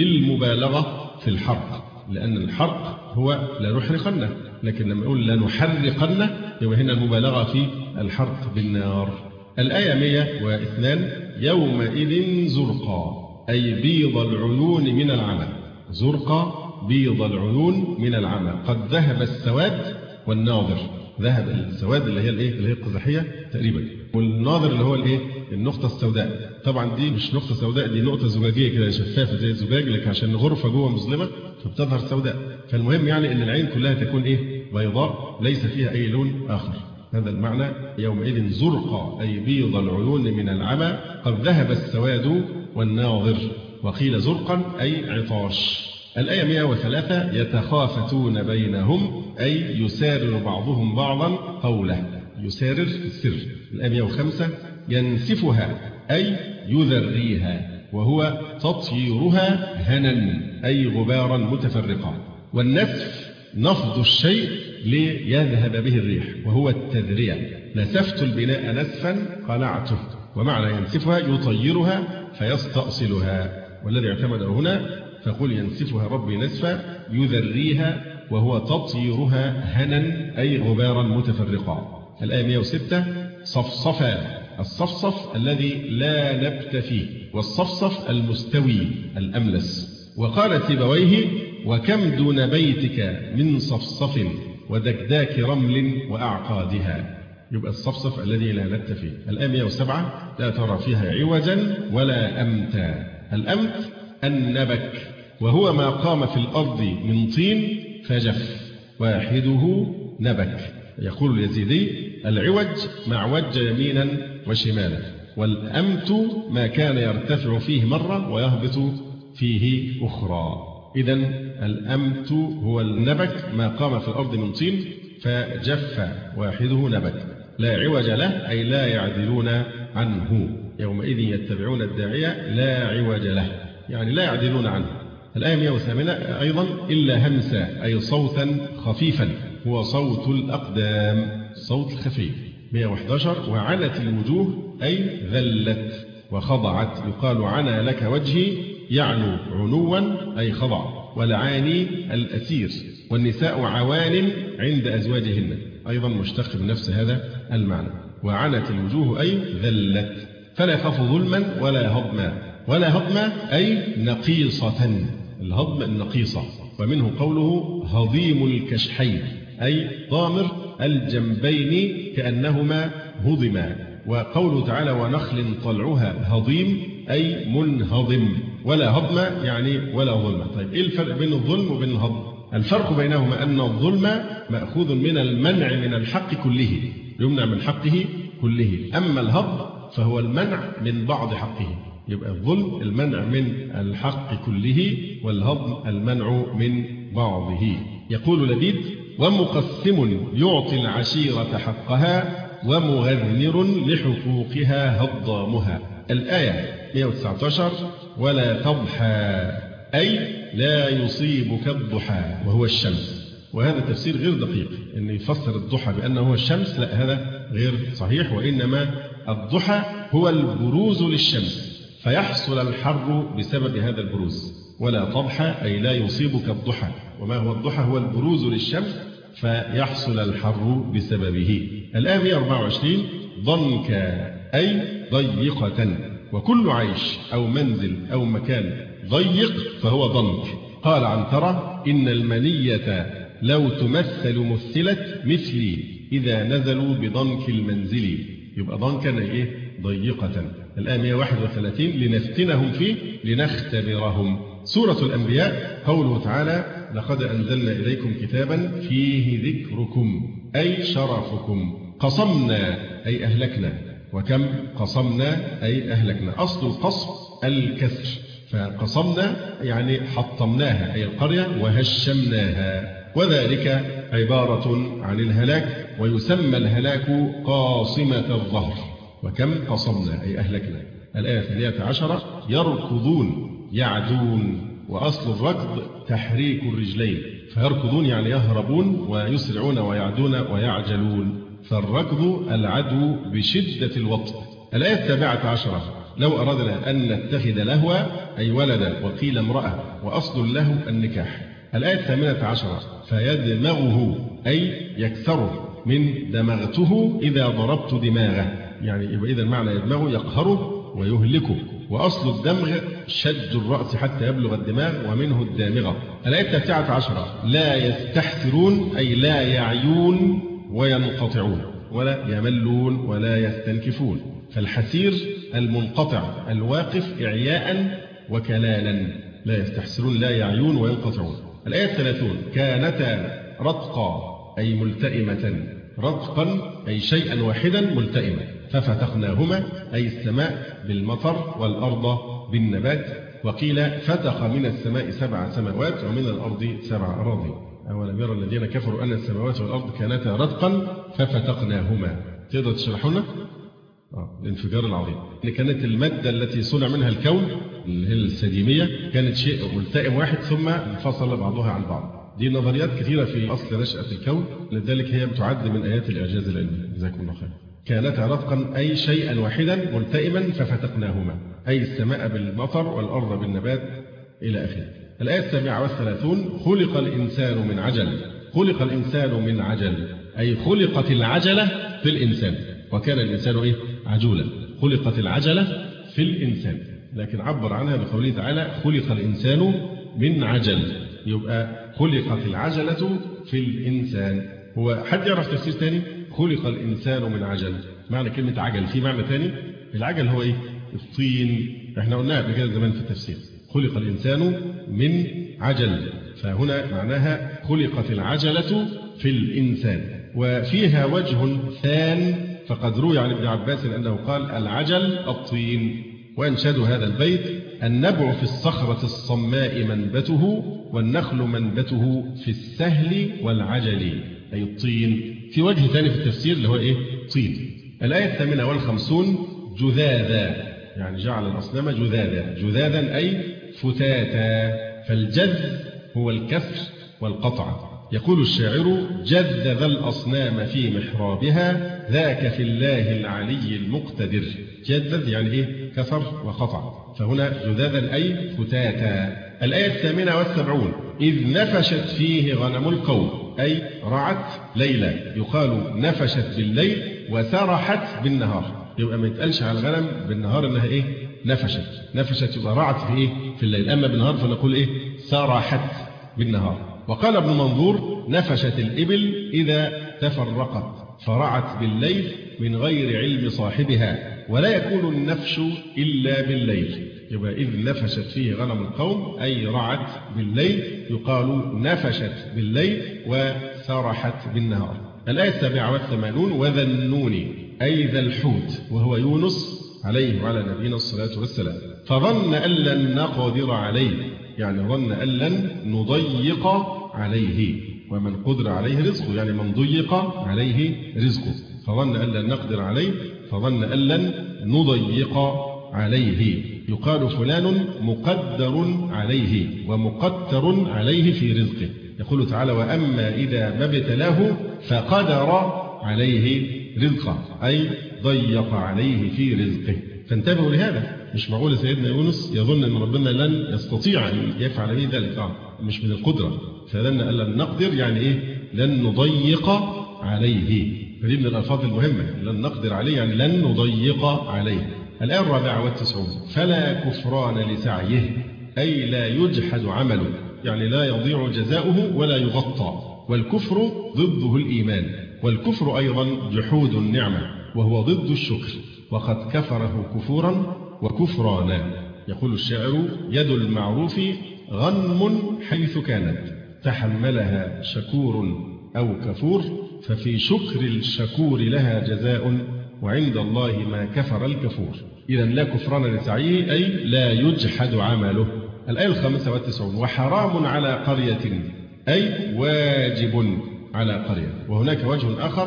للمبالغة في الحرق، لأن الحرق هو لا نحرقنه، لكن لما يقول لا نحرقنه يبقى هنا المبالغة في الحرق بالنار. الآية مئة واثنين: يومئذ زرقا أي بيض العيون من العمى. زرقا بيض العيون من العمى، قد ذهب السواد والناظر. ذهب السواد اللي هي الايه اللي هي القزحيه تقريبا، والناظر اللي هو الايه النقطه السوداء. طبعا دي مش نقطه سوداء، دي نقطه زجاجيه كده شفافه زي الزجاج، لكن عشان غرفه جوه مظلمه فبتظهر سوداء. فالمهم يعني ان العين كلها تكون ايه بيضاء ليس فيها اي لون اخر. هذا المعنى يومئذ زرقا أي بيض العيون من العمى، قد ذهب السواد والناظر. وقيل زرقا أي عطاش. الآية مئة وثلاثة: يتخافتون بينهم أي يسارر بعضهم بعضا قوله. يسارر السر. الآية مئة وخمسة: ينسفها أي يذريها، وهو تطييرها هنا أي غبارا متفرقا. والنسف نفض الشيء ليذهب به الريح، وهو التذرية. نسفت البناء نسفا قلعته. ومعنى ينسفها يطيرها فيستأصلها، والذي اعتمد هنا فقل ينسفها ربي نسفا يذريها، وهو تطيرها هنا أي غبارا متفرقا. الآية مئة وستة: صفصفا. الصفصف الذي لا نبت فيه، والصفصف المستوي الأملس. وقال سيبويه: وكم دون بيتك من صفصف ودكداك رمل وأعقادها. يبقى الصفصف الذي لا نبت فيه. الآية مئة وسبعة: لا ترى فيها عوجا ولا أمتا. الأمت النبك، وهو ما قام في الأرض من طين فجف، واحده نبك. يقول اليزيدي: العوج ما عوج يمينا وشمالا، والأمت ما كان يرتفع فيه مرة ويهبط فيه أخرى. إذن الأمت هو النبك ما قام في الأرض من طين فجف، واحده نبك. لا عوج له أي لا يعدلون عنه. يومئذ يتبعون الداعية لا عوج له، يعني لا يعدلون عنه. الآية مئة وثمانية أيضا: إلا همسا أي صوتا خفيفا، هو صوت الأقدام، صوت الخفيف. مئة وأحد عشر: وعنت الوجوه أي ذلت وخضعت. يقال عنا لك وجهي يعنو عنوا أي خضع، والعاني الأسير. والنساء عوان عند أزواجهن، أيضا مشتق من نفس هذا المعنى. وعنت الوجوه أي ذلت. فلا يخاف ظلما ولا هضما. ولا هضما أي نقيصة، الهضم النقيصة. ومنه قوله هضيم الكشحين أي ضامر الجنبين كأنهما هضما. وقوله تعالى ونخل طلعها هضيم أي منهضم. ولا هضم يعني ولا ظلم. طيب إيه الفرق بين الظلم وبين الهضم؟ الفرق بينهما أن الظلم مأخوذ من المنع من الحق كله، يمنع من حقه كله. أما الهضم فهو المنع من بعض حقه. يبقى الظلم المنع من الحق كله، والهضم المنع من بعضه. يقول لبيد: ومقسم يعطي العشيرة حقها، ومغذر لحقوقها هضامها. الآية مئة وتسعة عشر: ولا تضحى أي لا يصيبك الضحى، وهو الشمس. وهذا تفسير غير دقيق، أن يفسر الضحى بأنه هو الشمس، لا، هذا غير صحيح. وإنما الضحى هو البروز للشمس، فيحصل الحر بسبب هذا البروز. ولا تضحى أي لا يصيبك الضحى. وما هو الضحى؟ هو البروز للشمس فيحصل الحر بسببه. الآية مئة وأربعة وعشرين: ضنك أي ضيقة. وكل عيش أو منزل أو مكان ضيق فهو ضنك. قال عنترة: إن المنية لو تمثل مثلت مثلي إذا نزلوا بضنك المنزل. يبقى ضنكا إيه؟ ضيقة. الآية مئة وواحد وثلاثين: لنفتنهم فيه لنختبرهم. سورة الأنبياء قوله تعالى: لقد أنزلنا إليكم كتابا فيه ذكركم أي شرفكم. قصمنا أي أهلكنا. وكم قصمنا أي أهلكنا. أصل القصم الكسر، فقصمنا يعني حطمناها أي القرية وهشمناها، وذلك عبارة عن الهلاك. ويسمى الهلاك قاصمة الظهر، وكم قصمنا أي أهلكنا. الآية الثانية عشرة يركضون يعدون، وأصل الركض تحريك الرجلين، فيركضون يعني يهربون ويسرعون ويعدون ويعجلون، فالركض العدو بشدة الوطء. الآية السابعة عشرة لو أردنا أن نتخذ لهوا أي ولدا وقيل امرأة، وأصل اللهو النكاح. الآية الثامنة عشرة فيدمغه أي يكسره، من دمغته إذا ضربت دماغه، يعني يبقى إذا معنى يدمغه يقهره ويهلكه، وأصل الدمغ شد الرأس حتى يبلغ الدماغ ومنه الدامغة. الآية التاسعة عشرة لا يستحسرون أي لا يعيون وينقطعون، ولا يملون ولا يستنكفون، فالحسير المنقطع الواقف إعياء وكلالا، لا يستحسرون لا يعيون وينقطعون. الآية الثلاثون كانتا رتقا أي ملتئمة، رتقا أي شيئا واحدا ملتئما، ففتقناهما أي السماء بالمطر والأرض بالنبات، وقيل فتق من السماء سبع سماوات ومن الأرض سبع أراضي. أولم يرى الذين كفروا أن السماوات والأرض كانتا رتقا ففتقناهما. تقدر تشرحوا لنا؟ آه. الانفجار العظيم، إن كانت المادة التي صنع منها الكون اللي هي السديمية كانت شيء ملتئم واحد ثم انفصل بعضها عن بعض. دي نظريات كثيرة في أصل نشأة الكون، لذلك هي بتعد من آيات الإعجاز العلمي. جزاكم الله خير. كانتا رتقا أي شيئا واحدا ملتئما ففتقناهما أي السماء بالمطر والأرض بالنبات إلى آخره. الآية السابعة والثلاثون خلق الإنسان من عجل. خلق الإنسان من عجل أي خلقت العجلة في الإنسان، وكان الإنسان إيه؟ عجولا. خلقت العجلة في الإنسان، لكن عبر عنها بقوله تعالى خلق الإنسان من عجل، يبقى خلقت العجلة في الإنسان. هو حد يعرف تفسير ثاني؟ خلق الإنسان من عجل، معنى كلمة عجل في معنى ثاني؟ العجل هو إيه؟ الطين، احنا قلناها قبل كده زمان في التفسير. خلق الإنسان من عجل، فهنا معناها خلقت العجلة في الإنسان. وفيها وجه ثان، فقد روي عن ابن عباس أنه قال العجل الطين. وأنشدوا هذا البيت النبع في الصخرة الصماء منبته، والنخل منبته في السهل والعجل أي الطين. في وجه ثاني في التفسير اللي هو إيه؟ طين. الآية الثامنة والخمسون جذاذا يعني جعل الأصنام جذاذا، جذاذا أي فتاتا، فالجذ هو الكسر والقطع. يقول الشاعر جذذ الأصنام في محرابها ذاك في الله العلي المقتدر. جذذ يعني إيه؟ كسر وقطع، فهنا جذاذا أي فتاتا. الآية الثامنة والسبعون إذ نفشت فيه غنم القوم أي رعت ليلا، يقال نفشت بالليل وسرحت بالنهار، يبقى ما يتقالش على الغنم بالنهار إنها إيه؟ نفشت. نفشت يبقى رعت في إيه؟ في الليل، أما بالنهار فنقول إيه؟ سرحت بالنهار. وقال ابن منظور نفشت الإبل إذا تفرقت فرعت بالليل من غير علم صاحبها، ولا يكون النفش إلا بالليل، يبقى إذ نفشت فيه غنم القوم أي رعت بالليل، يقال نفشت بالليل وسرحت بالنهار. الآية السابعة والثمانون وذا النون أي ذا الحوت، وهو يونس عليه وعلى نبينا الصلاة والسلام. فظن أن لن نقدر عليه، يعني ظن أن لن نضيق عليه، ومن قدر عليه رزقه يعني من ضيق عليه رزقه. فظن أن لن نقدر عليه، فظن أن لن نضيق عليه. يقال فلان مقدر عليه ومقتر عليه في رزقه. يقول تعالى وأما إذا ما ابتلاه فقدر عليه رزقه أي ضيق عليه في رزقه. فانتبهوا لهذا، مش معقول سيدنا يونس يظن أن ربنا لن يستطيع أن يفعل به ذلك، آه مش من القدرة. فلن لن نقدر يعني إيه؟ لن نضيق عليه، فدي من الألفاظ المهمة، لن نقدر عليه يعني لن نضيق عليه. الآية الرابعة والتسعون فلا كفران لسعيه أي لا يجحد عمله، يعني لا يضيع جزاؤه ولا يغطى. والكفر ضده الإيمان، والكفر أيضا جحود النعمة وهو ضد الشكر، وقد كفره كفورا وكفرانا. يقول الشاعر يد المعروف غنم حيث كانت تحملها شكور أو كفور، ففي شكر الشكور لها جزاء وعند الله ما كفر الكفور. إذا لا كفران لسعيه أي لا يجحد عمله. الآية الخامسة والتسعون وحرام على قرية أي واجب على قرية. وهناك وجه آخر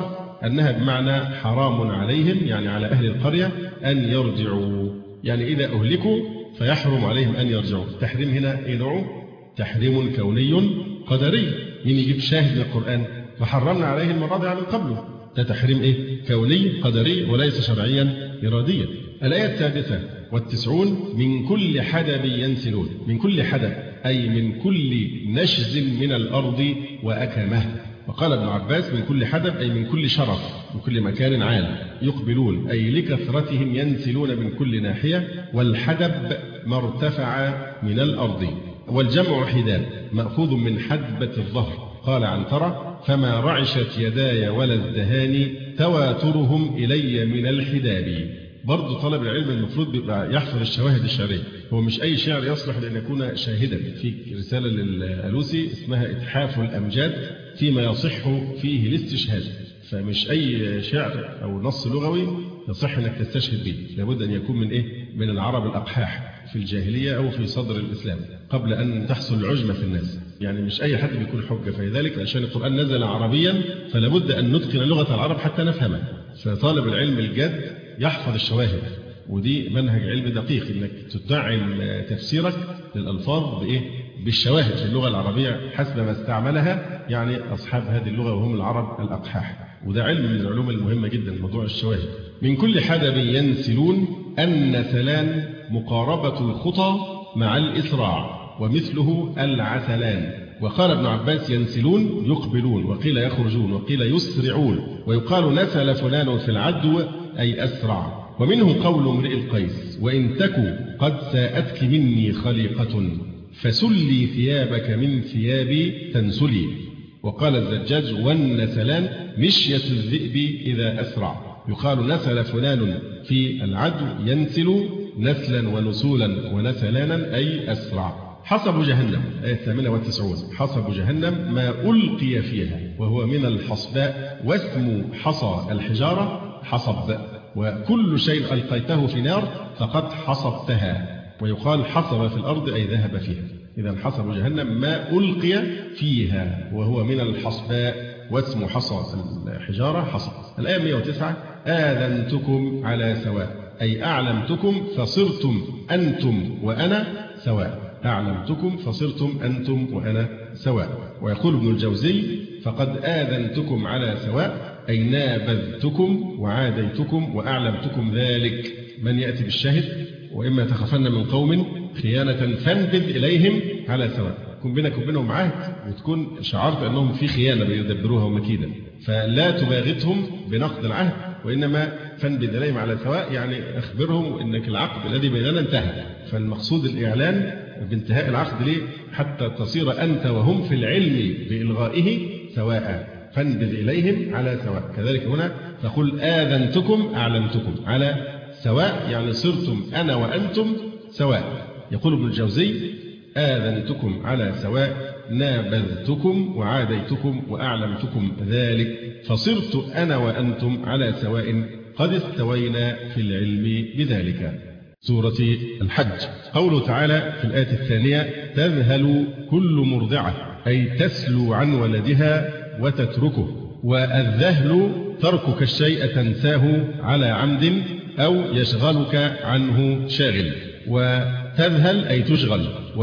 أنها بمعنى حرام عليهم، يعني على أهل القرية أن يرجعوا، يعني إذا أهلكوا فيحرم عليهم أن يرجعوا. التحريم هنا إيه نوعه؟ تحريم كوني قدري. مين يجيب شاهد من القرآن؟ وحرمنا عليه المرة دي على قبله. ده تحريم إيه؟ كوني قدري وليس شرعيا إراديا. الآية السادسة والتسعون: من كل حدب ينسلون. من كل حدب أي من كل نشز من الأرض وأكمه. وقال ابن عباس: من كل حدب أي من كل شرف، من كل مكان عال. يقبلون أي لكثرتهم ينسلون من كل ناحية. والحدب ما ارتفع من الأرض. والجمع حداب مأخوذ من حدبة الظهر. قال عنترة: فما رعشت يداي ولا الدهان تواترهم إلي من الحداب. برضو طالب العلم المفروض بيبقى يحفظ الشواهد الشعرية. هو مش أي شعر يصلح لأن يكون شاهدا. في رسالة للألوسي اسمها إتحاف الأمجاد فيما يصح فيه الاستشهاد. فمش أي شعر أو نص لغوي يصح أنك تستشهد به، لابد أن يكون من إيه؟ من العرب الأقحاح في الجاهلية أو في صدر الإسلام قبل أن تحصل العجمة في الناس. يعني مش أي حد بيكون حجة. فلذلك عشان القرآن نزل عربيا فلابد أن نتقن لغة العرب حتى نفهمها. فطالب العلم الجد يحفظ الشواهد، ودي منهج علم دقيق انك تدعم تفسيرك للألفاظ بإيه؟ بالشواهد في اللغة العربية حسب ما استعملها يعني أصحاب هذه اللغة وهم العرب الأقحاح. وده علم من العلوم المهمة جدا موضوع الشواهد. من كل حدب ينسلون. النسلان مقاربة الخطى مع الإسراع، ومثله العسلان. وقال ابن عباس: ينسلون يقبلون، وقيل يخرجون، وقيل يسرعون. ويقال نسل فلان في العدو أي أسرع. ومنه قول امرئ القيس: وإن تك قد ساءتك مني خليقة فسلي ثيابك من ثيابي تنسلي. وقال الزجاج: والنسلان مشية الذئب إذا أسرع. يقال نسل فلان في العدو ينسل نسلا ونسولا ونسلانا أي أسرع. حصب جهنم آية الثامنة والتسعون: حصب جهنم ما ألقي فيها، وهو من الحصباء، واسم حصى الحجارة حصب. وكل شيء ألقيته في نار فقد حصبتها. ويقال حصب في الأرض أي ذهب فيها. إذا حصب جهنم ما ألقي فيها، وهو من الحصباء، واسم حصى الحجارة حصب. الآية مئة وتسعة: آذنتكم على سواء أي أعلمتكم فصرتم أنتم وأنا سواء. أعلمتكم فصرتم أنتم وأنا سواء. ويقول ابن الجوزي: فقد آذنتكم على سواء أي نابذتكم وعاديتكم وأعلمتكم ذلك. من يأتي بالشهد: وإما تخافن من قوم خيانة فانبذ إليهم على سواء. يكون بينك وبينهم عهد وتكون شعرت أنهم في خيانة بيدبروها ومكيدا، فلا تباغتهم بنقض العهد، وإنما فانبذ إليهم على سواء، يعني أخبرهم أنك العقد الذي بيننا انتهى. فالمقصود الإعلان بانتهاء العقد ليه؟ حتى تصير أنت وهم في العلم بإلغائه سواء. فانبذ إليهم على سواء. كذلك هنا تقول آذنتكم أعلمتكم على سواء، يعني صرتم أنا وأنتم سواء. يقول ابن الجوزي: آذنتكم على سواء نابذتكم وعاديتكم وأعلمتكم ذلك، فصرت أنا وأنتم على سواء قد استوينا في العلم بذلك. سورة الحج. قوله تعالى في الآية الثانية: تذهل كل مرضعة أي تسلو عن ولدها وتتركه. والذهل تركك الشيء تنساه على عمد أو يشغلك عنه شاغل. وتذهل أي تشغل.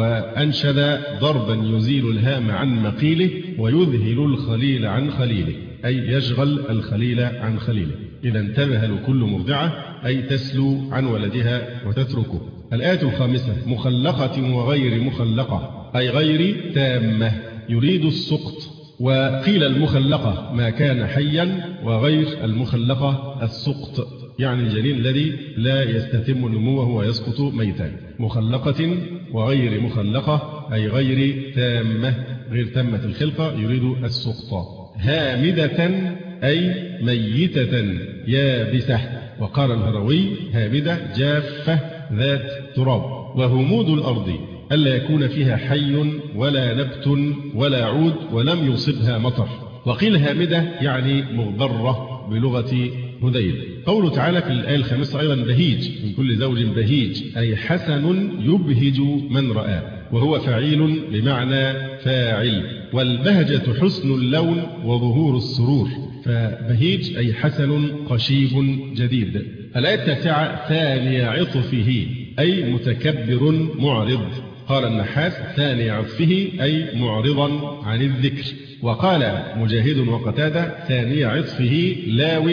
وأنشد ضربا يزيل الهام عن مقيله ويذهل الخليل عن خليله أي يشغل الخليل عن خليله. إذا تذهل كل مرضعة أي تسلو عن ولدها وتتركه. الآية الخامسة: مخلقة وغير مخلقة أي غير تامة يريد السقط. وقيل المخلقة ما كان حيا، وغير المخلقة السقط يعني الجنين الذي لا يستتم نموه ويسقط ميتا. مخلقة وغير مخلقة أي غير تامة، غير تامة الخلقة يريد السقط. هامدة أي ميتة يابسة. وقال الهروي: هامدة جافة ذات تراب. وهمود الأرض ألا يكون فيها حي ولا نبت ولا عود ولم يصبها مطر. وقيل هامدة يعني مغبرة بلغة هذيل. قوله تعالى في الآية الخامسة أيضا: بهيج من كل زوج بهيج أي حسن يبهج من رآه، وهو فعيل بمعنى فاعل. والبهجة حسن اللون وظهور السرور، فبهيج أي حسن قشيب جديد. الآية التاسعة ثاني عطفه أي متكبر معرض. قال النحاس ثاني عطفه أي معرضا عن الذكر. وقال مجاهد وقتادة ثاني عطفه لاو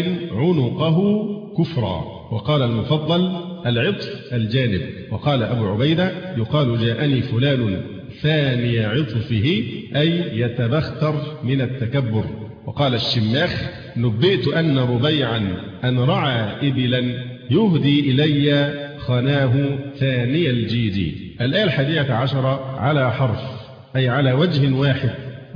عنقه كفرا. وقال المفضل العطف الجانب. وقال أبو عبيدة يقال جاءني فلان ثاني عطفه أي يتبختر من التكبر. وقال الشماخ نبئت أن ربيعا أن رعى إبلا يهدي إلي خناه ثاني الجيد. الآية الحادية عشرة على حرف أي على وجه واحد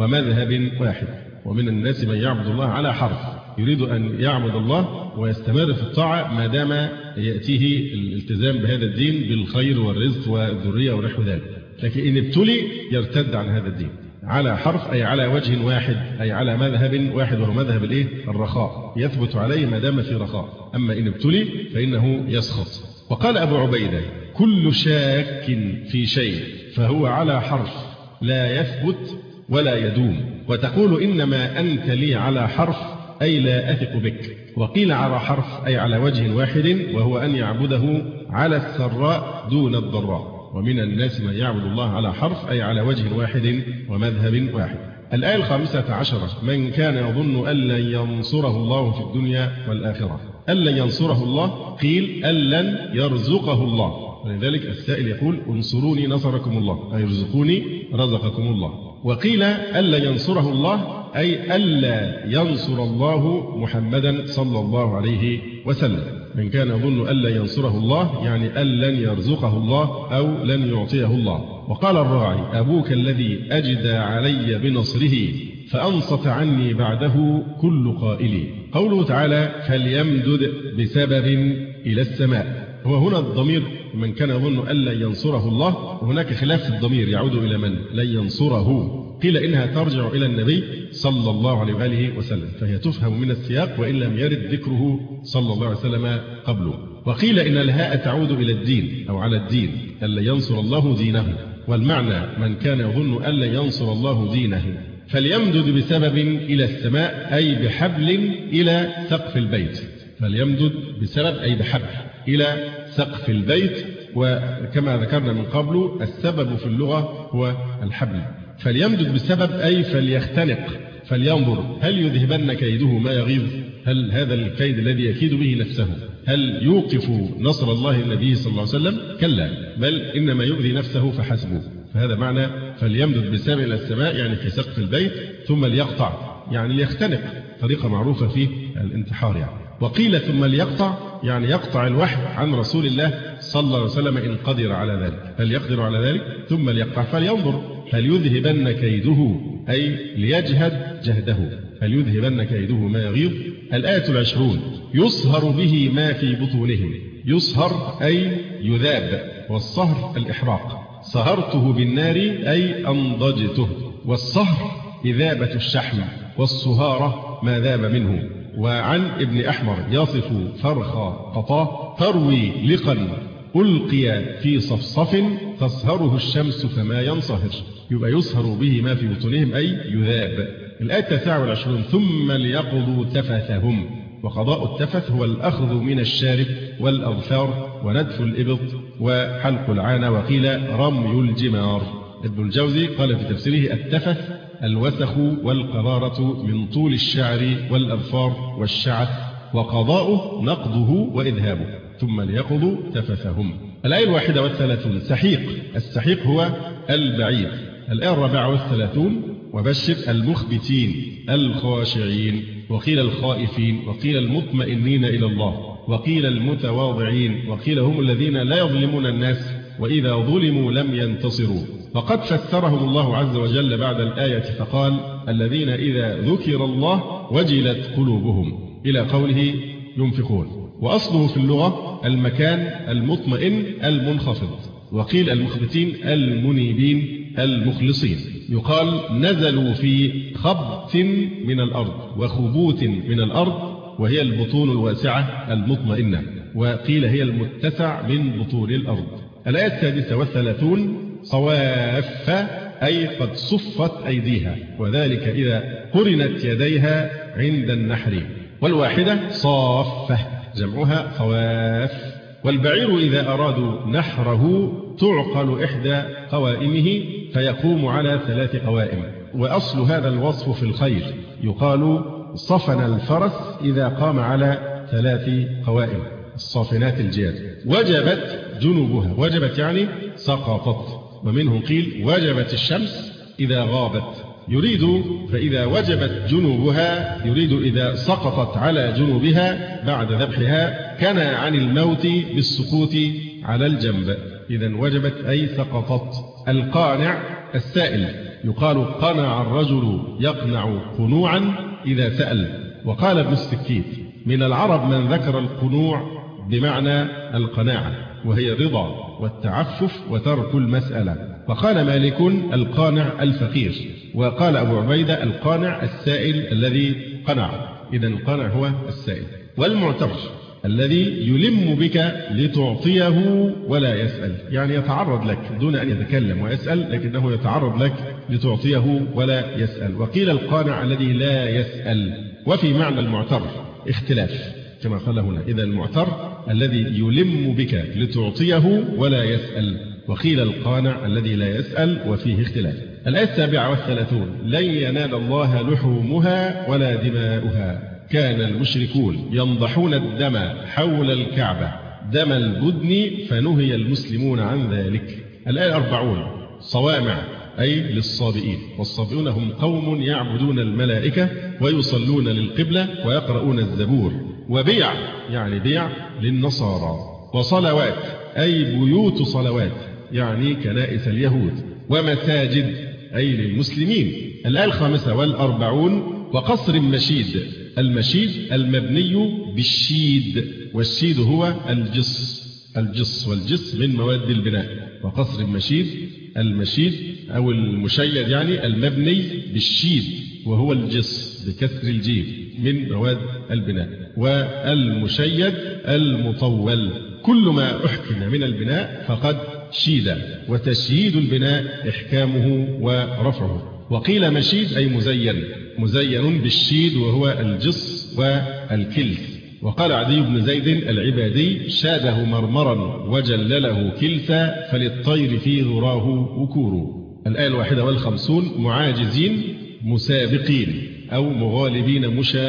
ومذهب واحد. ومن الناس من يعبد الله على حرف، يريد أن يعبد الله ويستمر في الطاعة ما دام يأتيه الالتزام بهذا الدين بالخير والرزق والذرية ونحو ذلك، لكن إن ابتلي يرتد عن هذا الدين. على حرف أي على وجه واحد أي على مذهب واحد، وهو مذهب الإيه؟ الرخاء، يثبت عليه ما دام في رخاء، أما إن ابتلي فإنه يسخط. وقال أبو عبيدة كل شاك في شيء فهو على حرف لا يثبت ولا يدوم. وتقول إنما أنت لي على حرف أي لا أثق بك. وقيل على حرف أي على وجه واحد، وهو أن يعبده على السراء دون الضراء. ومن الناس من يعبد الله على حرف أي على وجه واحد ومذهب واحد. الآية الخامسة عشرة من كان يظن أن لن ينصره الله في الدنيا والآخرة. أن لن ينصره الله قيل أن لن يرزقه الله، ولذلك السائل يقول انصروني نصركم الله أي ارزقوني رزقكم الله. وقيل أن لن ينصره الله أي ألا ينصر الله محمدا صلى الله عليه وسلم. من كان يظن أن لن ينصره الله يعني أن لن يرزقه الله أو لن يعطيه الله. وقال الراعي أبوك الذي أجدى علي بنصره فأنصت عني بعده كل قائل. قوله تعالى فليمدد بسبب إلى السماء. هو هنا الضمير من كان يظن أن لن ينصره الله، وهناك خلاف في الضمير يعود إلى من لن ينصره. قيل إنها ترجع إلى النبي صلى الله عليه وآله وسلم، فهي تفهم من السياق وإن لم يرد ذكره صلى الله عليه وسلم قبله. وقيل إن الهاء تعود إلى الدين أو على الدين أن لن ينصر الله دينه، والمعنى من كان يظن أن لن ينصر الله دينه. فليمدد بسبب إلى السماء أي بحبل إلى سقف البيت. فليمدد بسبب أي بحبل إلى سقف البيت. وكما ذكرنا من قبل السبب في اللغة هو الحبل. فليمدد بسبب أي فليختنق، فلينظر هل يذهبن كيده ما يغيظ، هل هذا الكيد الذي يكيد به نفسه هل يوقف نصر الله النبي صلى الله عليه وسلم؟ كلا، بل إنما يؤذي نفسه فحسبه. فهذا معنى فليمدد بسبب إلى السماء يعني في سقف البيت، ثم ليقطع يعني ليختنق، طريقة معروفة في الانتحار يعني. وقيل ثم ليقطع يعني يقطع الوحي عن رسول الله صلى الله عليه وسلم إن قدر على ذلك. هل يقدر على ذلك؟ ثم ليقطع فلينظر هل يذهبن كيده أي ليجهد جهده، هل يذهبن كيده ما يغيظ. الآية العشرون يصهر به ما في بطونهم. يصهر أي يذاب، والصهر الإحراق. صهرته بالنار أي أنضجته. والصهر إذابة الشحم، والصهارة ما ذاب منه. وعن ابن أحمر يصف فرخ قطاه تروي لقا ألقي في صفصف تصهره الشمس فما ينصهر. يبقى يصهر به ما في بطونهم أي يذاب. الآية التاسعة والعشرون ثم ليقضوا تفثهم. وقضاء التفث هو الأخذ من الشارب والأظفار ونتف الإبط وحلق العانة. وقيل رمي الجمار. ابن الجوزي قال في تفسيره التفث الوسخ والقرارة من طول الشعر والأظفار والشعث، وقضاؤه نقضه وإذهابه. ثم ليقضوا تفثهم. الآية الواحدة والثلاثون سحيق. السحيق هو البعيد. الآية الرابعة والثلاثون وبشر المخبتين الخاشعين. وقيل الخائفين، وقيل المطمئنين إلى الله، وقيل المتواضعين، وقيل هم الذين لا يظلمون الناس وإذا ظلموا لم ينتصروا. وقد فسرهم الله عز وجل بعد الآية فقال الذين إذا ذكر الله وجلت قلوبهم إلى قوله ينفقون. وأصله في اللغة المكان المطمئن المنخفض. وقيل المخبتين المنيبين المخلصين. يقال نزلوا في خبط من الأرض وخبوت من الأرض، وهي البطون الواسعة المطمئنة. وقيل هي المتسع من بطون الأرض. الآية السادسة والثلاثون صواف أي قد صفت أيديها، وذلك إذا قرنت يديها عند النحر. والواحدة صافة جمعها صواف. والبعير إذا أرادوا نحره تعقل إحدى قوائمه فيقوم على ثلاث قوائم. وأصل هذا الوصف في الخيل يقال صفن الفرس إذا قام على ثلاث قوائم الصافنات الجياد. وجبت جنوبها، وجبت يعني سقطت. ومنه قيل وجبت الشمس إذا غابت، يريد فإذا وجبت جنوبها يريد إذا سقطت على جنوبها بعد ذبحها كان عن الموت بالسقوط على الجنب. إذا وجبت أي سقطت. القانع السائل يقال قنع الرجل يقنع قنوعا إذا سأل. وقال ابن السكيت من العرب من ذكر القنوع بمعنى القناعة، وهي الرضا والتعفف وترك المسألة. وقال مالك القانع الفقير. وقال أبو عبيدة القانع السائل الذي قنع. إذا القانع هو السائل. والمعتر الذي يلم بك لتعطيه ولا يسأل، يعني يتعرض لك دون أن يتكلم ويسأل، لكنه يتعرض لك لتعطيه ولا يسأل. وقيل القانع الذي لا يسأل. وفي معنى المعتر اختلاف كما قال هنا. إذا المعتر الذي يلم بك لتعطيه ولا يسأل. وقيل القانع الذي لا يسأل، وفيه اختلاف. الآية السابعة والثلاثون لن ينال الله لحومها ولا دماؤها. كان المشركون ينضحون الدم حول الكعبة دم البدن فنهي المسلمون عن ذلك. الآية الأربعون صوامع أي للصابئين. والصابئون هم قوم يعبدون الملائكة ويصلون للقبلة ويقرؤون الزبور. وبيع يعني بيع للنصارى. وصلوات أي بيوت صلوات يعني كنائس اليهود. ومساجد أي للمسلمين. الآية الخامسة والأربعون وقصر مشيد. المشيد المبني بالشيد، والشيد هو الجص. الجص والجص من مواد البناء. وقصر المشيد المشيد أو المشيد يعني المبني بالشيد وهو الجص بكسر الجيم من مواد البناء. والمشيد المطول كل ما أحكم من البناء فقد شيد. وتشييد البناء إحكامه ورفعه. وقيل مشيد أي مزين، مزين بالشيد وهو الجص والكلس. وقال عدي بن زيد العبادي شاده مرمرا وجلله كلسا فللطير في ذراه وكور. الآية الواحدة والخمسون معاجزين مسابقين أو مغالبين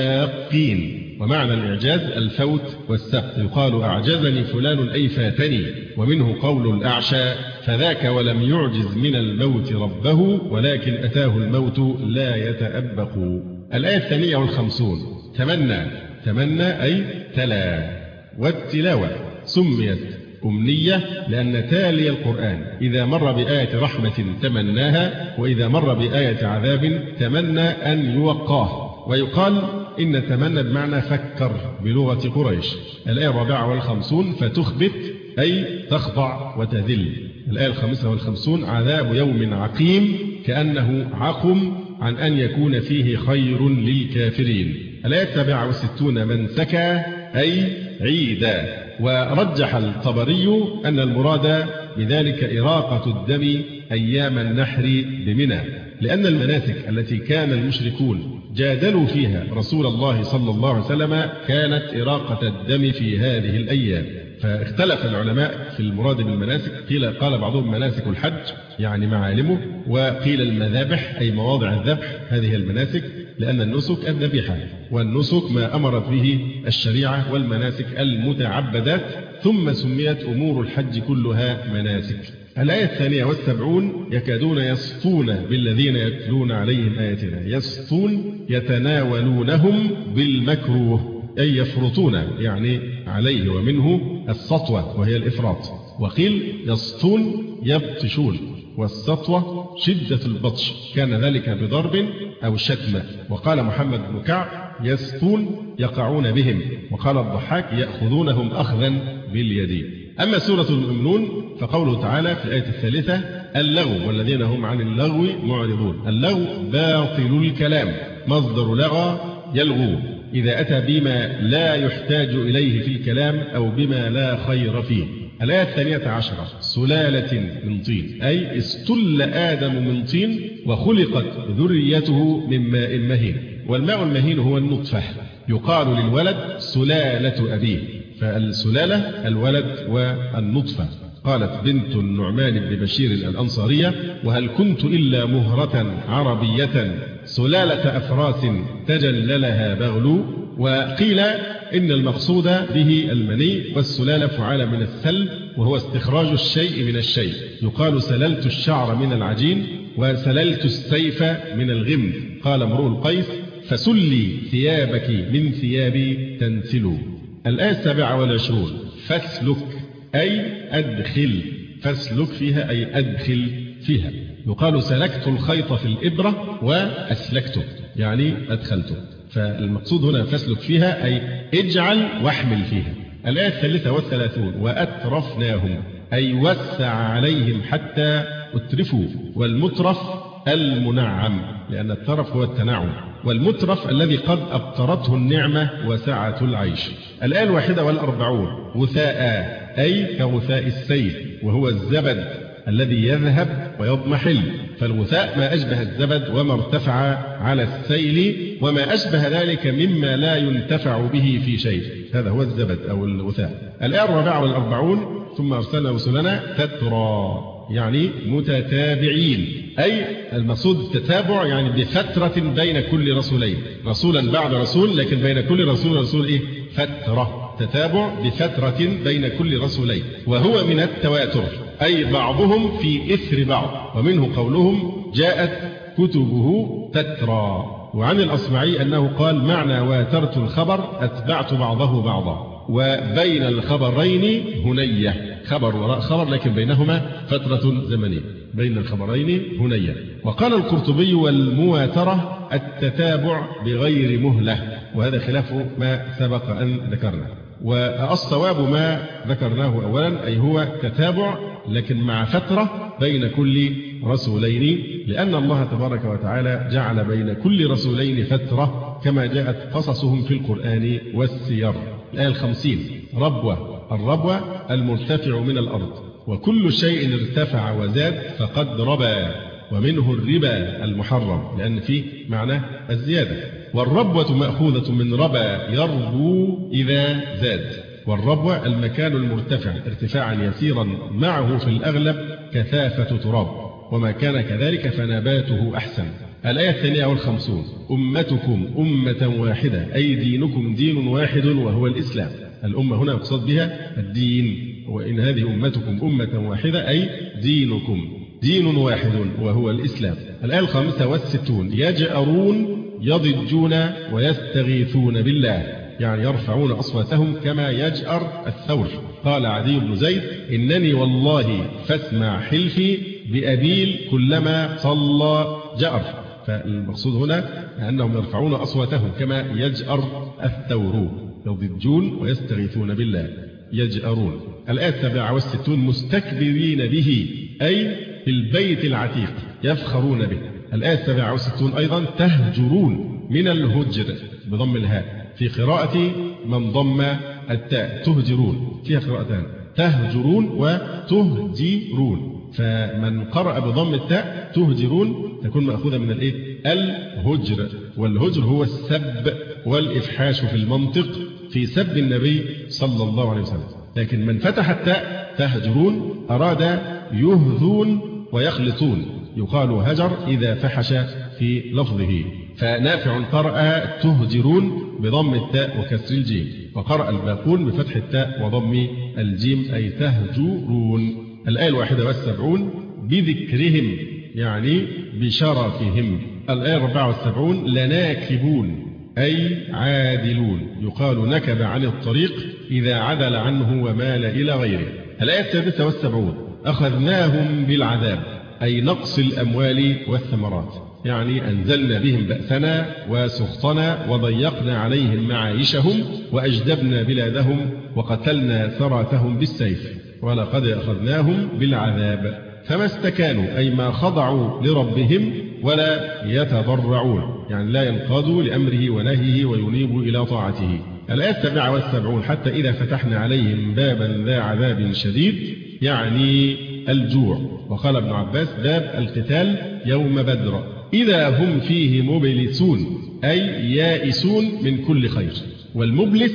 مشاقين. ومعنى الإعجاز الفوت والسبق. يقال أعجزني فلان أي فاتني. ومنه قول الأعشى فذاك ولم يعجز من الموت ربه ولكن أتاه الموت لا يتأبق. الآية الثانية والخمسون تمنى. تمنى أي تلا. والتلاوة سميت أمنية لأن تالي القرآن إذا مر بآية رحمة تمناها، وإذا مر بآية عذاب تمنى أن يوقاه. ويقال إن تمنى بمعنى فكر بلغة قريش. الآية الرابعة والخمسون فتخبت أي تخضع وتذل. الآية الخامسة والخمسون عذاب يوم عقيم كأنه عقم عن أن يكون فيه خير للكافرين. الآية السابعة والستون منسكا أي عيدا. ورجح الطبري أن المراد بذلك إراقة الدم أيام النحر بمنى، لأن المناسك التي كان المشركون جادلوا فيها رسول الله صلى الله عليه وسلم كانت إراقة الدم في هذه الأيام. فاختلف العلماء في المراد بالمناسك. قيل قال بعضهم مناسك الحج يعني معالمه، وقيل المذابح أي مواضع الذبح هذه المناسك، لأن النسك الذبيحة والنسك ما أمرت به الشريعة، والمناسك المتعبدات، ثم سميت أمور الحج كلها مناسك. الآية الثانية والسبعون يكادون يسطون بالذين يتلون عليهم آياتنا. يسطون يتناولونهم بالمكروه أي يفرطون يعني عليه، ومنه السطوة وهي الإفراط. وقيل يسطون يبطشون، والسطوة شدة البطش كان ذلك بضرب أو شتم. وقال محمد بن كعب يسطون يقعون بهم. وقال الضحاك يأخذونهم أخذا باليد. أما سورة المؤمنون فقوله تعالى في الآية الثالثة اللغو والذين هم عن اللغو معرضون. اللغو باطل الكلام مصدر لغى يلغو إذا أتى بما لا يحتاج إليه في الكلام أو بما لا خير فيه. الآية الثانية عشرة سلالة من طين، أي استل آدم من طين وخلقت ذريته من ماء مهين. والماء المهين هو النطفة، يقال للولد سلالة أبيه، فالسلالة الولد والنطفة. قالت بنت النعمان بن بشير الأنصارية: وهل كنت إلا مهرة عربية سلالة أفراس تجللها بغل. وقيل إن المقصود به المني، والسلالة فعال من السل وهو استخراج الشيء من الشيء. يقال سللت الشعر من العجين وسللت السيف من الغمد. قال امرؤ القيس: فسلي ثيابك من ثيابي تنسل. الآية السابعة والعشرون فاسلك، أي أدخل. فاسلك فيها أي أدخل فيها. يقال سلكت الخيط في الإبرة وأسلكته، يعني أدخلته. فالمقصود هنا فاسلك فيها أي اجعل واحمل فيها. الآية الثالثة والثلاثون وأترفناهم، أي وسع عليهم حتى أترفوا. والمترف المنعم، لأن الترف هو التنعم، والمترف الذي قد أبطرته النعمة وسعة العيش. الآية الواحدة والأربعون وثاء، أي كوثاء السيل، وهو الزبد الذي يذهب ويضمحل. فالغثاء ما أشبه الزبد وما ارتفع على السيل وما أشبه ذلك مما لا ينتفع به في شيء، هذا هو الزبد أو الغثاء. الآية الرابعة والأربعون ثم أرسلنا رسلنا تترى، يعني متتابعين، أي المقصود التتابع يعني بفترة بين كل رسولين، رسولا بعد رسول، لكن بين كل رسول ورسول إيه؟ فترة، تتابع بفترة بين كل رسولين. وهو من التواتر، أي بعضهم في إثر بعض، ومنه قولهم جاءت كتبه تترى. وعن الأصمعي أنه قال معنى واترت الخبر أتبعت بعضه بعضا. وبين الخبرين هنية، خبر وراء خبر لكن بينهما فترة زمنية، بين الخبرين هنية. وقال القرطبي والمواترة التتابع بغير مهلة، وهذا خلاف ما سبق أن ذكرنا. والصواب ما ذكرناه أولا، أي هو تتابع لكن مع فترة بين كل رسولين، لأن الله تبارك وتعالى جعل بين كل رسولين فترة كما جاءت قصصهم في القرآن والسير. الآية الخمسين ربوة، الربوة المرتفع من الأرض، وكل شيء ارتفع وزاد فقد ربى، ومنه الربا المحرم لأن فيه معنى الزيادة. والربوة مأخوذة من ربى يربو إذا زاد، والربوة المكان المرتفع ارتفاعا يسيرا معه في الأغلب كثافة تراب، وما كان كذلك فنباته أحسن. الآية الثانية والخمسون أمتكم أمة واحدة، أي دينكم دين واحد وهو الإسلام. الأمة هنا يقصد بها الدين، وإن هذه أمتكم أمة واحدة أي دينكم دين واحد وهو الإسلام. الآية الخامسة والستون يجأرون يضجون ويستغيثون بالله، يعني يرفعون أصواتهم كما يجأر الثور. قال عدي بن زيد إنني والله فاسمع حلفي بأبيل كلما صلى جأر. فالمقصود هنا أنهم يرفعون أصواتهم كما يجأر الثور، يضجون ويستغيثون بالله يجأرون. الآية السابعة والستون مستكبرين به، أي في البيت العتيق يفخرون به. الآية السابعة والستون أيضا تهجرون من الهجر بضم الهاء، في قراءة من ضم التاء تهجرون، فيها قراءتان تهجرون وتهجرون، فمن قرأ بضم التاء تهجرون تكون مأخوذة من الإيه؟ الهجر. والهجر هو السب والإفحاش في المنطق في سب النبي صلى الله عليه وسلم. لكن من فتح التاء تهجرون أراد يهذون ويخلطون، يقال هجر إذا فحش في لفظه. فنافع قرأ تهجرون بضم التاء وكسر الجيم، وقرأ الباقون بفتح التاء وضم الجيم أي تهجرون. الآية الواحدة والسبعون بذكرهم، يعني بشرفهم. الآية الرابعة والسبعون لناكبون، أي عادلون، يقال نكب عن الطريق إذا عدل عنه ومال إلى غيره. الآية السادسة والسبعون أخذناهم بالعذاب، أي نقص الأموال والثمرات، يعني أنزلنا بهم بأسنا وسخطنا وضيقنا عليهم معايشهم وأجدبنا بلادهم وقتلنا ثراتهم بالسيف ولقد أخذناهم بالعذاب فما استكانوا، أي ما خضعوا لربهم ولا يتضرعون، يعني لا ينقادوا لأمره ونهيه وينيبوا إلى طاعته. الآية السابعة والسبعون حتى إذا فتحنا عليهم بابا ذا عذاب شديد يعني الجوع. وقال ابن عباس باب القتال يوم بدر إذا هم فيه مبلسون أي يائسون من كل خير. والمبلس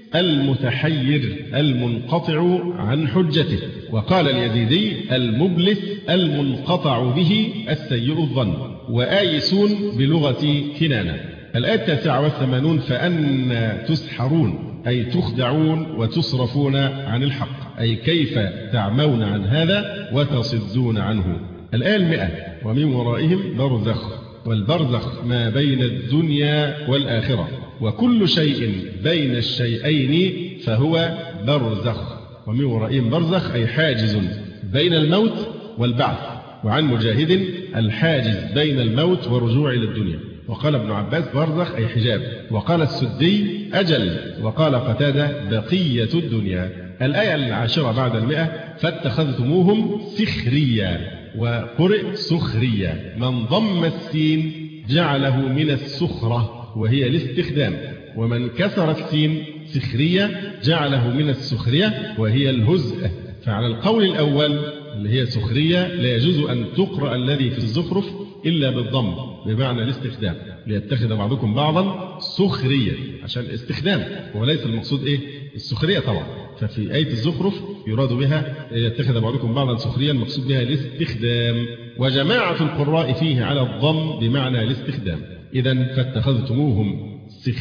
المتحير المنقطع عن حجته. وقال اليزيدي المبلس المنقطع به السيء الظن. وآيسون بلغة كنانة. الآية التاسعة والثمانون فأنى تسحرون أي تخدعون وتصرفون عن الحق أي كيف تعمون عن هذا وتصدون عنه. الآية المئة ومن ورائهم برزخ. والبرزخ ما بين الدنيا والآخرة وكل شيء بين الشيئين فهو برزخ. ومن ورائهم برزخ أي حاجز بين الموت والبعث. وعن مجاهد الحاجز بين الموت والرجوع إلى الدنيا. وقال ابن عباس برزخ أي حجاب. وقال السدي أجل. وقال قتادة بقية الدنيا. الآية العاشرة بعد المئة فاتخذتموهم سخريا وقرئ سخريا. من ضم السين جعله من السخرة وهي الاستخدام. ومن كسر السين سخرية جعله من السخرية وهي الهزء. فعلى القول الأول اللي هي سخرية لا يجوز أن تقرأ الذي في الزخرف إلا بالضم بمعنى الاستخدام ليتخذ بعضكم بعضا سخرية عشان الاستخدام وليس المقصود إيه السخرية طبعا. ففي آية الزخرف يراد بها يتخذ بعضكم بعضا سخريا المقصود بها الاستخدام. وجماعة القراء فيه على الضم بمعنى الاستخدام. إذن فاتخذتموهم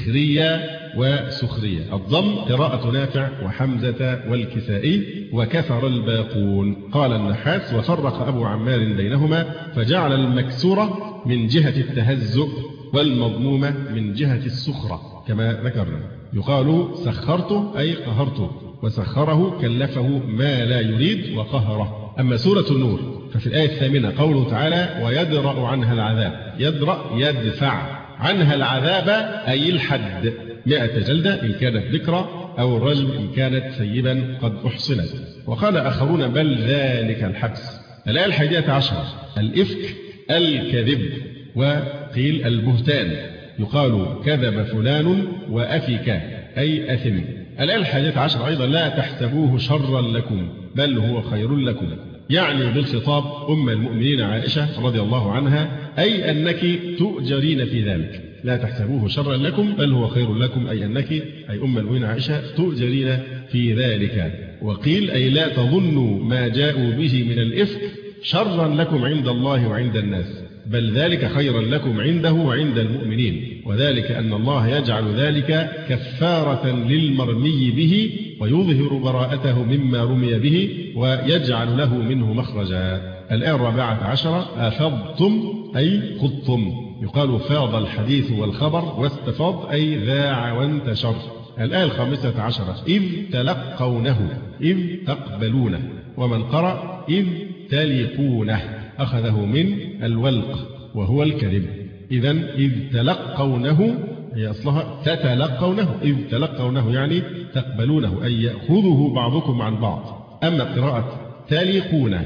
سخرية وسخرية. الضم قراءة نافع وحمزة والكسائي وكسر الباقون. قال النحاس وفرق أبو عمار بينهما فجعل المكسورة من جهة التهزؤ والمضمومة من جهة السخرة كما ذكرنا. يقال سخرته أي قهرته وسخره كلفه ما لا يريد وقهره. أما سورة النور ففي الآية الثامنة قوله تعالى ويدرأ عنها العذاب. يدرأ يدفع عنها العذاب أي الحد مئة جلدة إن كانت ذكرى أو الرجم إن كانت ثيبا قد أحصنت. وقال آخرون بل ذلك الحبس. الآية الحادية عشر الإفك الكذب وقيل البهتان. يقال كذب فلان وأفك أي أثم. الآية الحادية عشر أيضا لا تحسبوه شرا لكم بل هو خير لكم. يعني بالخطاب أم المؤمنين عائشة رضي الله عنها أي أنك تؤجرين في ذلك. لا تحسبوه شرا لكم بل هو خير لكم أي أنك أي أم المؤمنين عائشة تؤجرين في ذلك. وقيل أي لا تظنوا ما جاءوا به من الإفك شرا لكم عند الله وعند الناس بل ذلك خيرا لكم عنده وعند المؤمنين. وذلك أن الله يجعل ذلك كفارة للمرمي به ويظهر براءته مما رمي به ويجعل له منه مخرجا. الآية الرابعة عشرة أفضتم أي خضتم. يقال فاض الحديث والخبر واستفاض أي ذاع وانتشر. الآية الخامسة عشرة إذ تلقونه إذ تقبلونه. ومن قرأ إذ تلقونه أخذه من الولق وهو الكذب. إذن إذ تلقونه هي أصلها تتلقونه. إذ تلقونه يعني تقبلونه أي يأخذه بعضكم عن بعض. أما قراءة تالقونه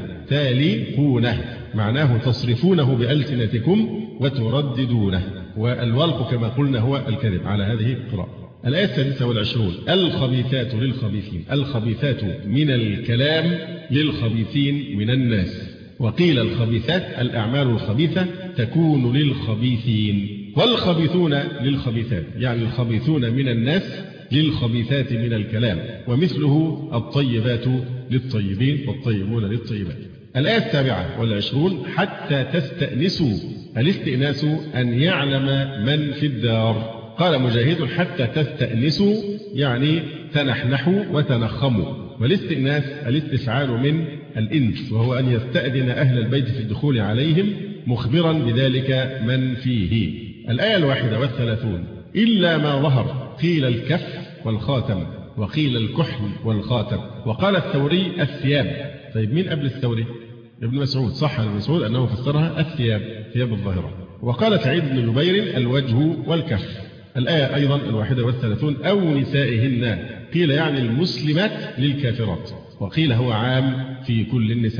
تالقونه معناه تصرفونه بألسنتكم وترددونه. والولق كما قلنا هو الكذب على هذه القراءة. الآية السادسة والعشرون الخبيثات للخبيثين. الخبيثات من الكلام للخبيثين من الناس. وقيل الخبيثات الأعمال الخبيثة تكون للخبيثين والخبيثون للخبيثات يعني الخبيثون من الناس للخبيثات من الكلام. ومثله الطيبات للطيبين والطيبون للطيبات. الآية السابعة والعشرون حتى تستأنسوا. الاستئناس أن يعلم من في الدار. قال مجاهد حتى تستأنسوا يعني تنحنحوا وتنخموا. والاستئناس الاستفعال من الإنس وهو أن يستأذن أهل البيت في الدخول عليهم مخبرا بذلك من فيه. الآية الواحدة والثلاثون إلا ما ظهر. قيل الكف والخاتم وقيل الكحل والخاتم. وقال الثوري الثياب. طيب مين قبل الثوري؟ ابن مسعود. صح ابن مسعود أنه فسرها الثياب ثياب الظاهرة. وقال سعيد بن جبير الوجه والكف. الآية أيضا الواحدة والثلاثون أو نسائهن. قيل يعني المسلمات للكافرات وقيل هو عام في كل النساء.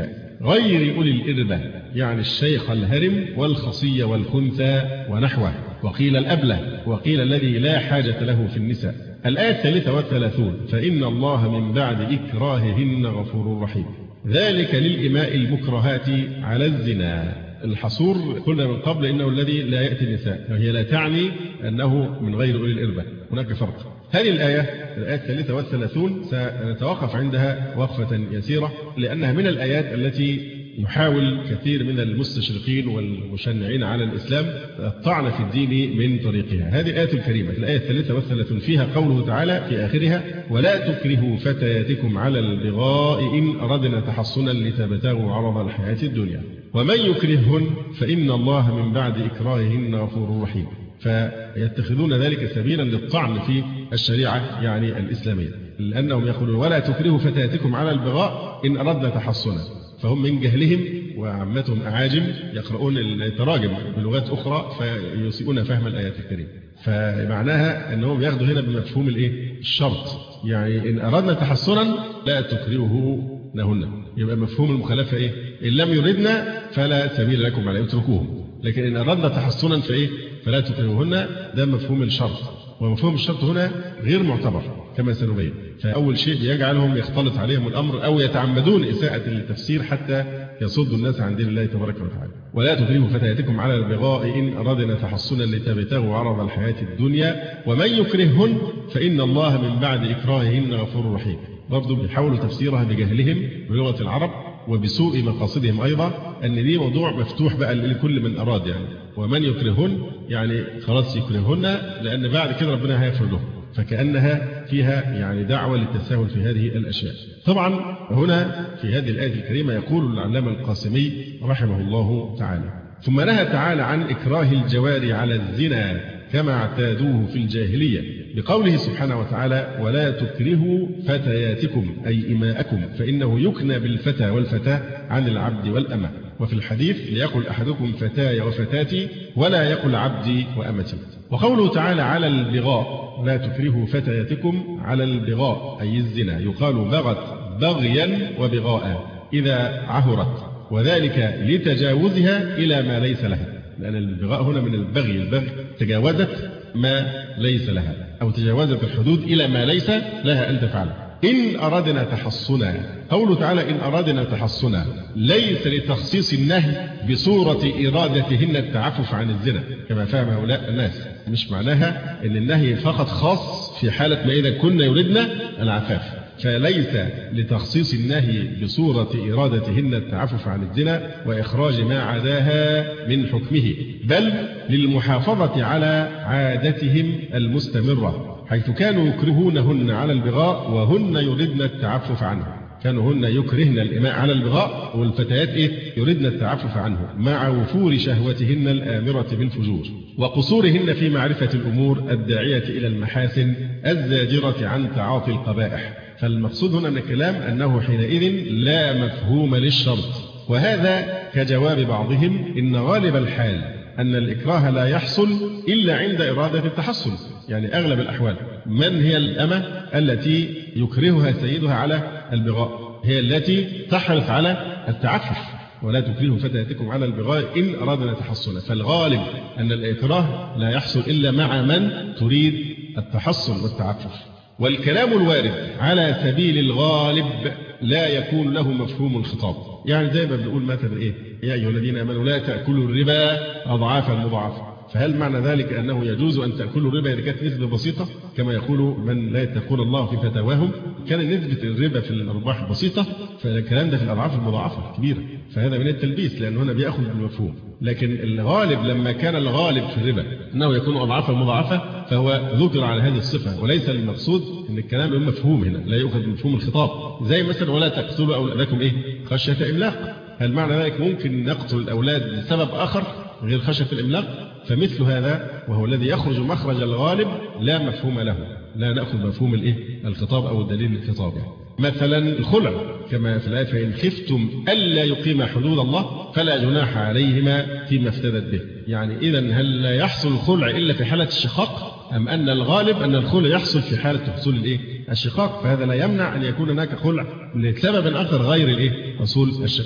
غير أولي الإربة، يعني الشيخ الهرم والخصي والخنثى ونحوه، وقيل الأبله، وقيل الذي لا حاجة له في النساء. الآية الثالثة والثلاثون: فإن الله من بعد إكراههن غفور رحيم. ذلك للإماء المكرهات على الزنا. الحصور قلنا من قبل إنه الذي لا يأتي النساء، وهي لا تعني أنه من غير أولي الإربة، هناك فرق. هذه الآية الآية الثالثة والثلاثون سنتوقف عندها وقفة يسيرة، لأنها من الآيات التي يحاول كثير من المستشرقين والمشنعين على الإسلام الطعن في الدين من طريقها. هذه الآية الكريمة الآية الثالثة والثلاثون فيها قوله تعالى في آخرها: ولا تكرهوا فتياتكم على البغاء إن أردنا تحصنا لتبتغوا عرض الحياة الدنيا ومن يكرههن فإن الله من بعد إكراههن غفور رحيم. فيتخذون ذلك سبيلا للطعن في الشريعة يعني الإسلامية، لأنهم يقولون ولا تكرهوا فتياتكم على البغاء إن أردنا تحصنا، فهم من جهلهم وعامتهم أعاجم يقرؤون التراجم بلغات أخرى فيسيئون فهم الآيات الكريمة. فمعناها أنهم ياخذوا هنا بمفهوم الإيه؟ الشرط، يعني إن أردنا تحصنا لا تكرهوهن، يبقى مفهوم المخالفة إيه؟ إن لم يردنا فلا سبيل لكم على اتركوهم، لكن إن أردنا تحصنا فإيه؟ فلا تكرهوهن، ده مفهوم الشرط، ومفهوم الشرط هنا غير معتبر كما سنبين. فأول شيء يجعلهم يختلط عليهم الأمر أو يتعمدون إساءة التفسير حتى يصدوا الناس عن دين الله تبارك وتعالى. ولا تكرهوا فتياتكم على البغاء إن أردنا تحصنا لتبتغوا عرض الحياة الدنيا ومن يكرههن فإن الله من بعد إكراههن غفور رحيم. برضو بيحاولوا تفسيرها بجهلهم بلغة العرب وبسوء مقاصدهم أيضا، أن دي موضوع مفتوح بقى لكل من أراد، يعني ومن يكرههن يعني خلاص يكرههن لأن بعد كده ربنا هيغفر لهم، فكأنها فيها يعني دعوة للتساهل في هذه الأشياء. طبعا هنا في هذه الآية الكريمة يقول العلامة القاسمي رحمه الله تعالى: ثم نهى تعالى عن إكراه الجواري على الزنا كما اعتادوه في الجاهلية بقوله سبحانه وتعالى: ولا تكرهوا فتياتكم أي إماءكم فإنه يكنى بالفتى والفتاة عن العبد والأمة. وفي الحديث: ليقل أحدكم فتاي وفتاتي ولا يقل عبدي وأمتي. وقوله تعالى على البغاء: لا تكرهوا فتياتكم على البغاء أي الزنا، يقال بغت بغيا وبغاء إذا عهرت، وذلك لتجاوزها إلى ما ليس لها، لأن البغاء هنا من البغي، البغي تجاوزت ما ليس لها أو تجاوزت الحدود إلى ما ليس لها أن تفعله. إن أردنا تحصنا، قوله تعالى إن أردنا تحصنا ليس لتخصيص النهي بصورة إرادتهن التعفف عن الزنا كما فهم هؤلاء الناس، مش معناها أن النهي فقط خاص في حالة ما إذا كنا يردنا العفاف، فليس لتخصيص النهي بصورة إرادتهن التعفف عن الزنا وإخراج ما عداها من حكمه، بل للمحافظة على عادتهم المستمرة، حيث كانوا يكرهونهن على البغاء وهن يردن التعفف عنه. كانوا هن يكرهن الإماء على البغاء والفتيات إيه؟ يردن التعفف عنه مع وفور شهوتهن الآمرة بالفجور وقصورهن في معرفة الأمور الداعية إلى المحاسن الزاجرة عن تعاطي القبائح. فالمقصود هنا من الكلام أنه حينئذ لا مفهوم للشرط، وهذا كجواب بعضهم: إن غالب الحال أن الإكراه لا يحصل إلا عند إرادة التحصن، يعني أغلب الأحوال. من هي الأمة التي يكرهها سيدها على البغاء؟ هي التي تحرص على التعفف. ولا تكرهوا فتياتكم على البغاء إن أرادنا تحصنا، فالغالب أن الإكراه لا يحصل إلا مع من تريد التحصن والتعفف. والكلام الوارد على سبيل الغالب لا يكون له مفهوم الخطاب، يعني زي ما بنقول مثلا إيه؟ يا أيها الذين آمنوا لا تأكلوا الربا أضعافا مضاعفة، فهل معنى ذلك أنه يجوز أن تأكلوا الربا إذا كانت نسبة بسيطة كما يقول من لا يتقون الله في فتاواهم؟ كان نسبة الربا في الأرباح بسيطة، فالكلام ده في الأضعاف المضاعفة كبيرة، فهذا من التلبيس لأنه هنا بيأخذ بالمفهوم. لكن الغالب لما كان الغالب في الربا أنه يكون أضعافا مضاعفة فهو ذكر على هذه الصفة، وليس المقصود أن الكلام مفهوم هنا، لا يؤخذ بمفهوم الخطاب. زي مثلا ولا تقتلوا أولادكم إيه؟ خشية إملاق. هل معنى ذلك ممكن نقتل الأولاد لسبب آخر غير خشية الإملاق؟ فمثل هذا وهو الذي يخرج مخرج الغالب لا مفهوم له، لا نأخذ مفهوم الإيه؟ الخطاب أو الدليل الخطابي. مثلا الخلع كما في الآية: فإن خفتم ألا يقيم حدود الله فلا جناح عليهما فيما افتدت به. يعني إذا هل لا يحصل الخلع إلا في حالة الشقاق، أم أن الغالب أن الخلع يحصل في حالة حصول الإيه؟ الشقاق؟ فهذا لا يمنع أن يكون هناك خلع لسبب آخر غير الإيه؟ حصول الشقاق.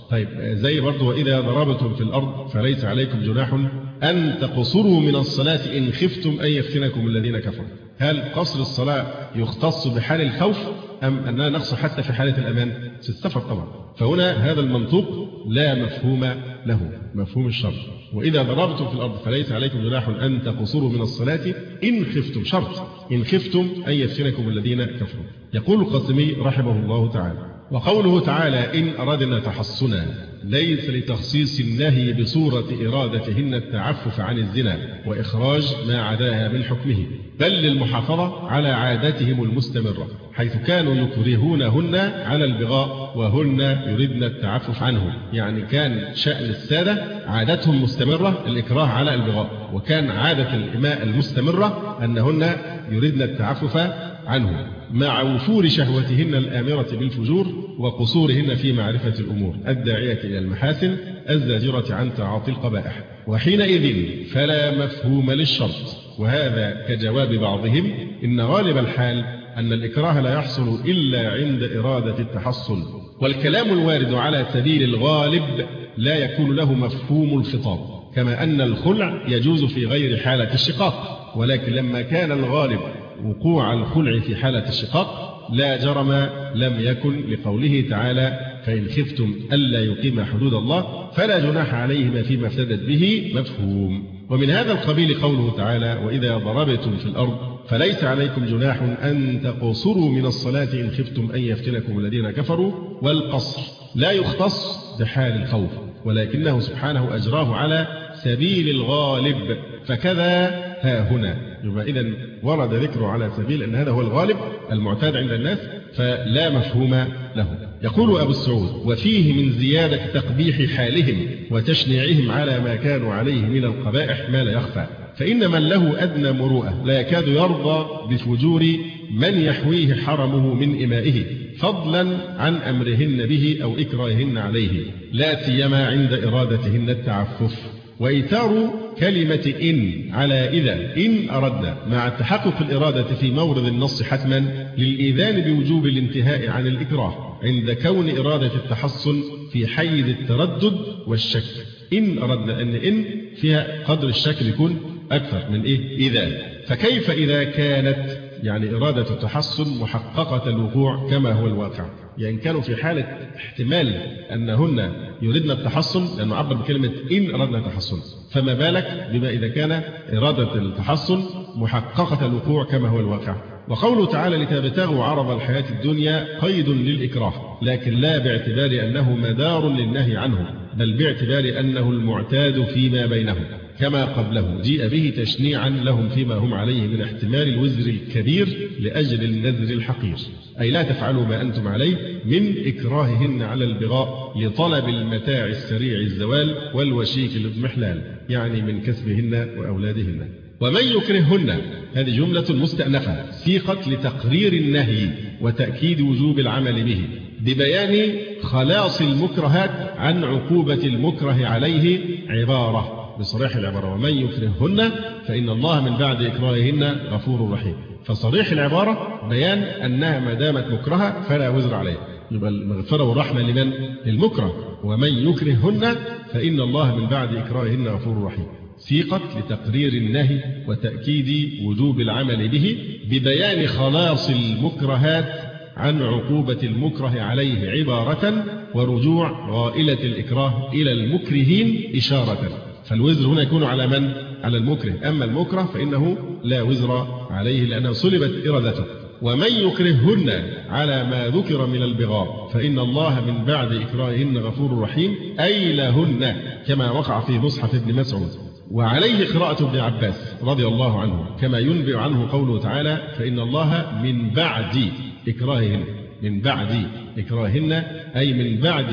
طيب زي برضو وإذا ضربتم في الأرض فليس عليكم جناح أن تقصروا من الصلاة إن خفتم أن يفتنكم الذين كفروا. هل قصر الصلاة يختص بحال الخوف أم أننا نقصر حتى في حالة الأمان؟ في السفر طبعا. فهنا هذا المنطوق لا مفهوم له، مفهوم الشرط. وإذا ضربتم في الأرض فليس عليكم جناح أن تقصروا من الصلاة إن خفتم، شرط إن خفتم أن يفتنكم الذين كفروا. يقول القاسمي رحمه الله تعالى: وقوله تعالى إن أردنا تحصنا ليس لتخصيص النهي بصورة إرادتهن التعفف عن الزنا وإخراج ما عداها من حكمه، بل للمحافظة على عادتهم المستمرة، حيث كانوا يكرهونهن على البغاء وهن يردن التعفف عنه. يعني كان شأن السادة عادتهم مستمرة الإكراه على البغاء، وكان عادة الإماء المستمرة أنهن يردن التعفف عنه، مع وفور شهوتهن الآمرة بالفجور وقصورهن في معرفة الأمور الداعية إلى المحاسن الزاجرة عن تعاطي القبائح. وحينئذ فلا مفهوم للشرط، وهذا كجواب بعضهم إن غالب الحال أن الإكراه لا يحصل إلا عند إرادة التحصن، والكلام الوارد على سبيل الغالب لا يكون له مفهوم الخطاب، كما أن الخلع يجوز في غير حالة الشقاق، ولكن لما كان الغالب وقوع الخلع في حالة الشقاق لا جرم لم يكن لقوله تعالى فإن خفتم ألا يقيم حدود الله فلا جناح عليهما فيما افتدت به مفهوم. ومن هذا القبيل قوله تعالى وإذا ضربتم في الأرض فليس عليكم جناح أن تقصروا من الصلاة إن خفتم أن يفتنكم الذين كفروا، والقصر لا يختص بحال الخوف، ولكنه سبحانه أجراه على سبيل الغالب، فكذا ها هنا. يبقى إذن ورد ذكره على سبيل أن هذا هو الغالب المعتاد عند الناس، فلا مفهوم له. يقول أبو السعود وفيه من زيادة تقبيح حالهم وتشنيعهم على ما كانوا عليه من القبائح ما لا يخفى، فإن من له أدنى مروءة لا يكاد يرضى بفجور من يحويه حرمه من إمائه، فضلا عن أمرهن به أو إكراههن عليه، لا سيما عند إرادتهن التعفف. وإيثار كلمة إن على إذا إن أردنا مع تحقق الإرادة في مورد النص حتما للإذان بوجوب الانتهاء عن الإكراه عند كون إرادة التحصن في حيز التردد والشك. إن أردنا أن إن فيها قدر الشك يكون أكثر من إيه إذا، فكيف إذا كانت يعني إرادة التحصن محققة الوقوع كما هو الواقع؟ يعني كانوا في حالة احتمال أنهن يريدن التحصن لأنه عبر بكلمة إن أردنا التحصن، فما بالك بما إذا كان إرادة التحصن محققة الوقوع كما هو الواقع. وقوله تعالى لتبتغوا عرض الحياة الدنيا قيد للإكراه، لكن لا باعتبار أنه مدار للنهي عنه، بل باعتبار أنه المعتاد فيما بينهم كما قبله، جيء به تشنيعا لهم فيما هم عليه من احتمال الوزر الكبير لأجل النذر الحقير، أي لا تفعلوا ما أنتم عليه من إكراههن على البغاء لطلب المتاع السريع الزوال والوشيك للمحلال، يعني من كسبهن وأولادهن. ومن يكرههن هذه جملة مستأنفة سيقت لتقرير النهي وتأكيد وجوب العمل به ببيان خلاص المكرهات عن عقوبة المكره عليه، عبارة بصريح العبارة ومن يكرههن فإن الله من بعد إكراههن غفور رحيم. فصريح العبارة بيان أنها ما دامت مكرهة فلا وزر عليه، يبقى المغفرة والرحمة لمن؟ للمكره. ومن يكرههن فإن الله من بعد إكراههن غفور رحيم سيقت لتقرير النهي وتأكيد وجوب العمل به ببيان خلاص المكرهات عن عقوبة المكره عليه، عبارة ورجوع غائلة الإكراه إلى المكرهين إشارة. فالوزر هنا يكون على من؟ على المكره، أما المكره فإنه لا وزر عليه لأنه سلبت إرادته. ومن يكرههن على ما ذكر من البغاء فإن الله من بعد إكراههن غفور رحيم، أي لهن كما وقع في مصحف ابن مسعود. وعليه قراءة ابن عباس رضي الله عنه كما ينبئ عنه قوله تعالى فإن الله من بعد إكراههن، من بعد إكراههن أي من بعد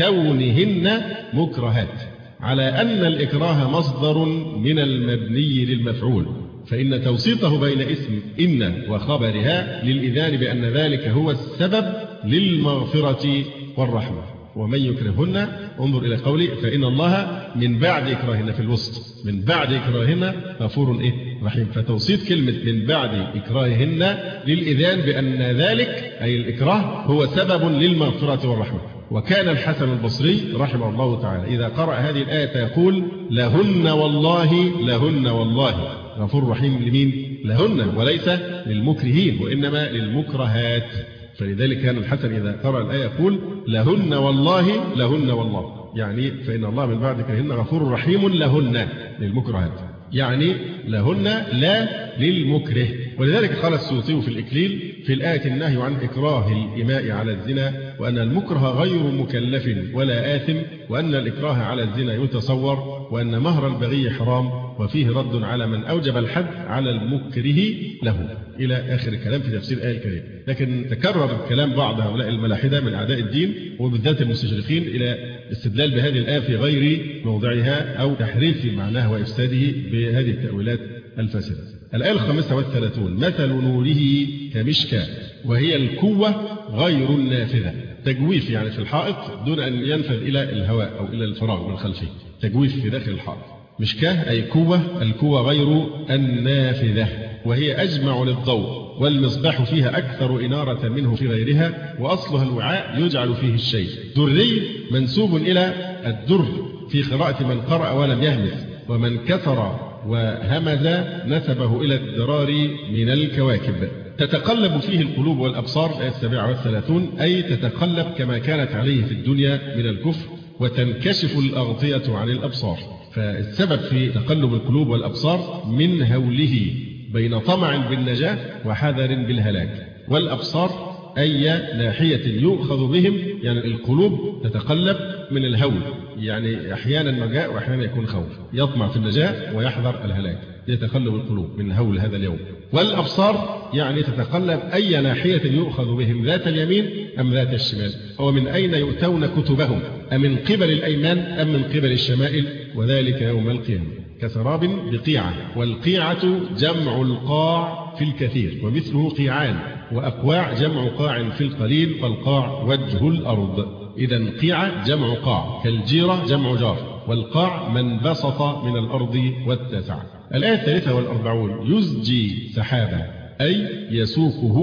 كونهن مكرهات، على أن الإكراه مصدر من المبني للمفعول، فإن توسيطه بين اسم إن وخبرها للإذان بأن ذلك هو السبب للمغفرة والرحمة. ومن يكرههن انظر إلى قولي فإن الله من بعد إكراههن في الوسط، من بعد إكراههن غفور إيه رحيم، فتوسيط كلمة من بعد إكراههن للإذان بأن ذلك أي الإكراه هو سبب للمغفرة والرحمة. وكان الحسن البصري رحمه الله تعالى إذا قرأ هذه الآية يقول لهن والله لهن والله غفور رحيم لمين؟ لهن، وليس للمكرهين وإنما للمكرهات. فلذلك كان الحسن إذا قرأ الآية يقول لهن والله لهن والله، يعني فإن الله من بعد كرهن غفور رحيم لهن للمكرهات، يعني لهن لا للمكره. ولذلك قال السيوطي في الإكليل في الآية النهي عن إكراه الإماء على الزنا، وأن المكره غير مكلف ولا آثم، وأن الإكراه على الزنا يتصور، وأن مهر البغي حرام، وفيه رد على من أوجب الحد على المكره له، إلى آخر الكلام في تفسير الآية الكريمة. لكن تكرر كلام بعض هؤلاء الملاحدة من أعداء الدين وبالذات المستشرقين إلى استدلال بهذه الآية في غير موضعها أو تحريف معناها وإفساده بهذه التأويلات الفاسدة. الآية الخامسة والثلاثون مثل نوره كمشكاة وهي الكوة غير النافذة، تجويف يعني في الحائط دون أن ينفذ إلى الهواء أو إلى الفراغ من خلفه، تجويف في داخل الحائط. مشكاة أي كوة، الكوة غير النافذة، وهي أجمع للضوء والمصباح فيها أكثر إنارة منه في غيرها، وأصلها الوعاء يجعل فيه الشيء. دري منسوب إلى الدر في قراءة من قرأ ولم يهمس، ومن كثر وهمز نسبه إلى الدرار من الكواكب. تتقلب فيه القلوب والأبصار، الآية السابعة والثلاثون، أي تتقلب كما كانت عليه في الدنيا من الكفر، وتنكشف الأغطية عن الأبصار. فالسبب في تقلب القلوب والأبصار من هوله بين طمع بالنجاة وحذر بالهلاك. والأبصار أي ناحية يؤخذ بهم، يعني القلوب تتقلب من الهول، يعني أحيانا نجاة وأحيانا يكون خوف، يطمع في النجاة ويحذر الهلاك، يتقلب القلوب من هول هذا اليوم. والأبصار يعني تتقلب أي ناحية يؤخذ بهم، ذات اليمين أم ذات الشمال، ومن أين يؤتون كتبهم، أمن قبل الأيمان أم من قبل الشمائل، وذلك يوم القيامة. كسراب بقيعة، والقيعة جمع القاع في الكثير ومثله قيعان، وأقواع جمع قاع في القليل، والقاع وجه الأرض. إذن قيعة جمع قاع، كالجيرة جمع جار، والقاع من بسط من الأرض واتسع. الآية الثالثة والأربعون يزجي سحابا أي يسوقه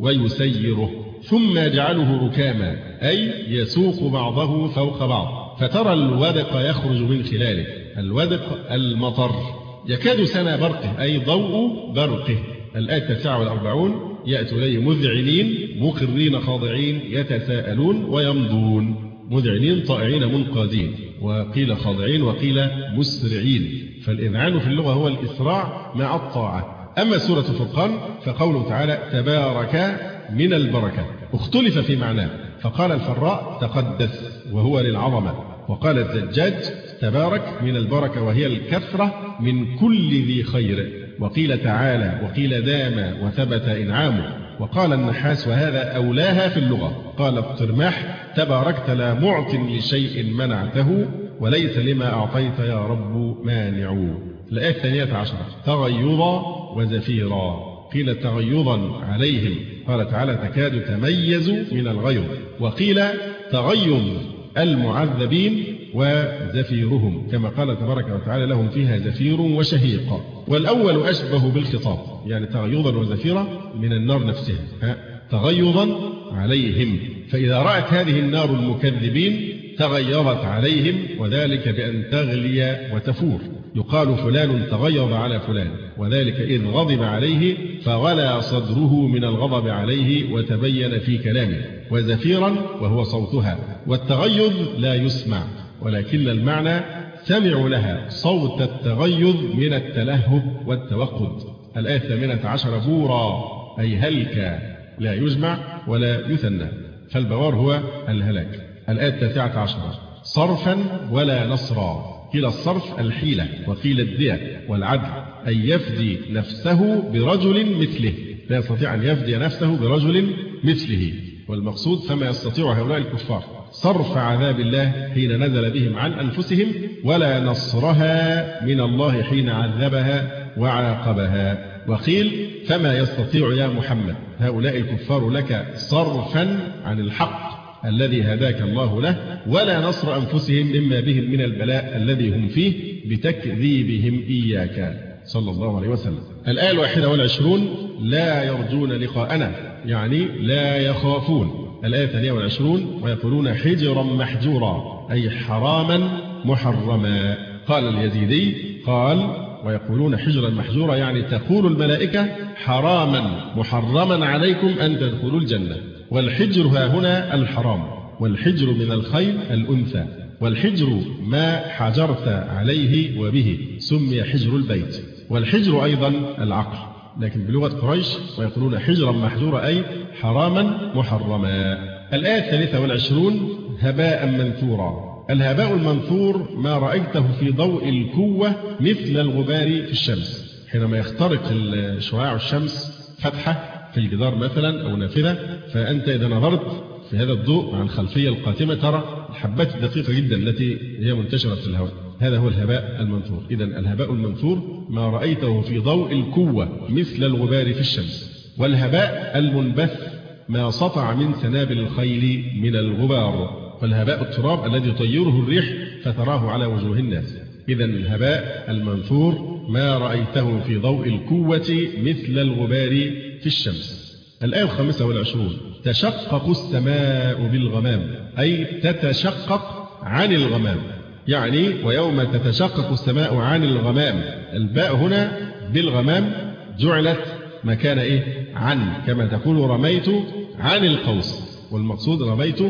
ويسيره، ثم يجعله ركاما أي يسوق بعضه فوق بعض، فترى الودق يخرج من خلاله. الودق المطر. يكاد سنا برقه أي ضوء برقه. الآية التاسعة والأربعون يأتوا إليه مذعنين مقرين خاضعين يتساءلون ويمضون، مذعنين طائعين منقادين، وقيل خاضعين وقيل مسرعين. فالإذعان في اللغة هو الإسراع مع الطاعة. أما سورة الفرقان فقوله تعالى تبارك من البركة اختلف في معناه، فقال الفراء تقدس وهو للعظمة، وقال الزجاج تبارك من البركة وهي الكثرة من كل ذي خير، وقيل تعالى وقيل دام وثبت إنعامه. وقال النحاس وهذا أولاها في اللغة، قال الطرماح تباركت لا معط لشيء منعته وليس لما أعطيت يا رب مانع. الآية الثانية عشرة تغيظا وزفيرا، قيل تغيظا عليهم، قال تعالى تكاد تميز من الغيظ، وقيل تغيظ المعذبين وزفيرهم، كما قال تبارك وتعالى لهم فيها زفير وشهيق. والأول أشبه بالخطاب، يعني تغيظا وزفيرا من النار نفسها، تغيظا عليهم، فإذا رأت هذه النار المكذبين تغيظت عليهم، وذلك بأن تغلي وتفور. يقال فلان تغيظ على فلان، وذلك إذ غضب عليه فغلى صدره من الغضب عليه وتبين في كلامه. وزفيرا وهو صوتها، والتغيظ لا يسمع، ولكن المعنى سمعوا لها صوت التغيظ من التلهب والتوقد. الآية الثامنة عشر بورا أي هلك، لا يجمع ولا يثنى، فالبوار هو الهلاك. الآية التاسعة عشر صرفا ولا نصرا، قيل الصرف الحيلة، وقيل الدية والعدل، أي يفدي نفسه برجل مثله، لا يستطيع أن يفدي نفسه برجل مثله، والمقصود فما يستطيع هؤلاء الكفار صرف عذاب الله حين نزل بهم عن أنفسهم، ولا نصرها من الله حين عذبها وعاقبها. وقيل فما يستطيع يا محمد هؤلاء الكفار لك صرفا عن الحق الذي هداك الله له، ولا نصر أنفسهم مما بهم من البلاء الذي هم فيه بتكذيبهم إياك صلى الله عليه وسلم. الآية الواحدة والعشرون لا يرجون لقاءنا، يعني لا يخافون، الآية الثانية والعشرون ويقولون حجرا محجورا أي حراما محرما. قال اليزيدي قال ويقولون حجرا محجورا يعني تقول الملائكة حراما محرما عليكم أن تدخلوا الجنة. والحجر ها هنا الحرام، والحجر من الخيل الأنثى، والحجر ما حجرت عليه وبه سمي حجر البيت، والحجر أيضا العقل، لكن بلغة قريش ويقولون حجرا محجورا أي حراما محرما. الآية الثالثة والعشرون هباء منثورا. الهباء المنثور ما رأيته في ضوء الكوة مثل الغبار في الشمس، حينما يخترق شعاع الشمس فتحة في الجدار مثلا أو نافذة، فأنت إذا نظرت في هذا الضوء عن الخلفية القاتمة ترى الحبات الدقيقة جدا التي هي منتشرة في الهواء، هذا هو الهباء المنثور. إذا الهباء المنثور ما رأيته في ضوء الكوة مثل الغبار في الشمس. والهباء المنبث ما سطع من سنابل الخيل من الغبار، والهباء التراب الذي يطيره الريح فتراه على وجوه الناس. إذا الهباء المنثور ما رأيته في ضوء الكوة مثل الغبار في الشمس. الآية الخامسة والعشرون تشقق السماء بالغمام أي تتشقق عن الغمام، يعني ويوم تتشقق السماء عن الغمام. الباء هنا بالغمام جعلت مكان إيه؟ عن، كما تقول رميت عن القوس، والمقصود رميت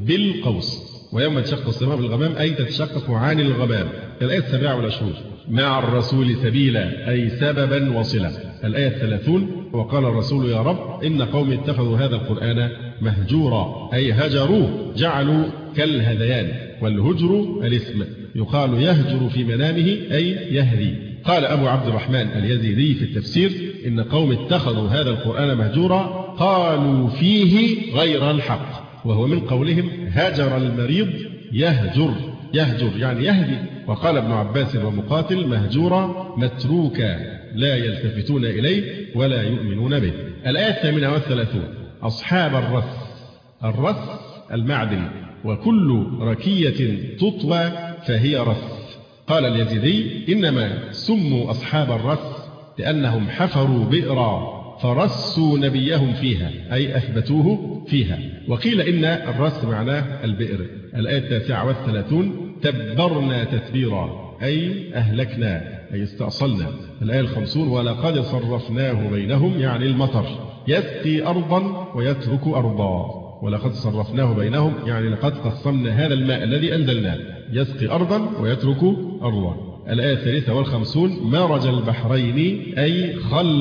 بالقوس. ويوم تشقق السماء بالغمام أي تتشقق عن الغمام. الآية السابعة والعشرون مع الرسول سبيلا أي سببا وصلا. الآية الثلاثون وقال الرسول يا رب إن قوم اتخذوا هذا القرآن مهجورا أي هجروا جعلوا كالهذيان، والهجر الاسم يقال يهجر في منامه أي يهدي. قال أبو عبد الرحمن اليزيدي في التفسير إن قوم اتخذوا هذا القرآن مهجورا قالوا فيه غير الحق، وهو من قولهم هجر المريض يهجر، يهجر يعني يهدي. وقال ابن عباس ومقاتل مهجورا متروكا لا يلتفتون إليه ولا يؤمنون به. الآية الثامنة والثلاثون أصحاب الرث. الرث المعدن، وكل ركية تطوى فهي رث. قال اليزيدي إنما سموا أصحاب الرث لأنهم حفروا بئرا فرسوا نبيهم فيها أي أثبتوه فيها. وقيل إن الرث معناه البئر. الآية التاسعة والثلاثون تبرنا تتبيرا أي أهلكنا أي استأصلنا. الآية الخمسون ولقد صرفناه بينهم يعني المطر يسقي أرضا ويترك أرضا، ولقد صرفناه بينهم يعني لقد قسمنا هذا الماء الذي أنزلناه يسقي أرضا ويترك أرضا. الآية الثالثة والخمسون مرج البحرين أي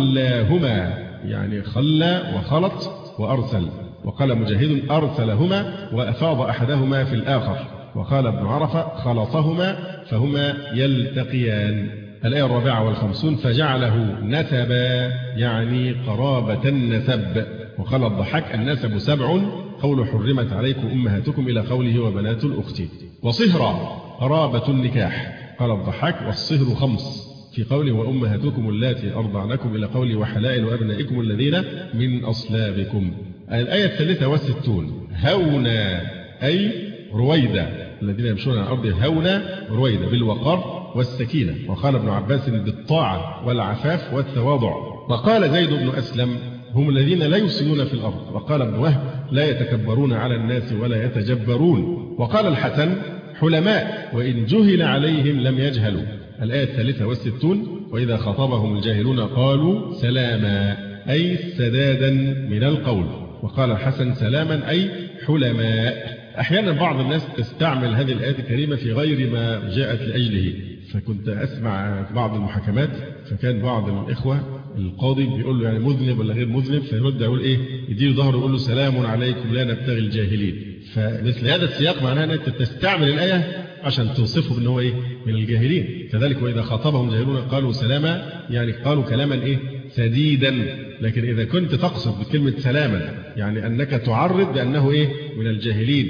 خلاهما يعني خلى وخلط وأرسل. وقال مجاهد أرسلهما وأفاض أحدهما في الآخر. وقال ابن عرفة خلطهما فهما يلتقيان. الآية الرابعة والخمسون فجعله نسبا يعني قرابة النسب. وقال الضحاك النسب سبع قول حرمت عليكم أمهاتكم إلى قوله وبنات الأخت. وصهرا قرابة النكاح. قال الضحاك والصهر خمس في قوله وأمهاتكم اللاتي أرضعنكم إلى قوله وحلائل أبنائكم الذين من أصلابكم. الآية الثالثة والستون هونا أي رويدا الذين يمشون على الأرض هونا رويدا بالوقار والسكينة. وقال ابن عباس بالطاعة والعفاف والتواضع. وقال زيد بن أسلم هم الذين لا يفسدون في الأرض. وقال ابن وهب لا يتكبرون على الناس ولا يتجبرون. وقال الحسن حلماء وإن جهل عليهم لم يجهلوا. الآية الثالثة والستون وإذا خاطبهم الجاهلون قالوا سلاما أي سدادا من القول. وقال الحسن سلاما أي حلماء. أحيانا بعض الناس تستعمل هذه الآيات الكريمة في غير ما جاءت لأجله. فكنت أسمع بعض المحاكمات فكان بعض الإخوة القاضي بيقول له يعني مذنب ولا غير مذنب، فيرد يقول إيه يديله ظهره يقول له سلام عليكم لا نبتغي الجاهلين. فمثل هذا السياق معناه أن أنت تستعمل الآية عشان توصفه بأنه هو إيه من الجاهلين. كذلك وإذا خاطبهم جاهلون قالوا سلاما يعني قالوا كلاما إيه سديدا. لكن إذا كنت تقصد بكلمة سلاما يعني أنك تعرض بأنه إيه من الجاهلين،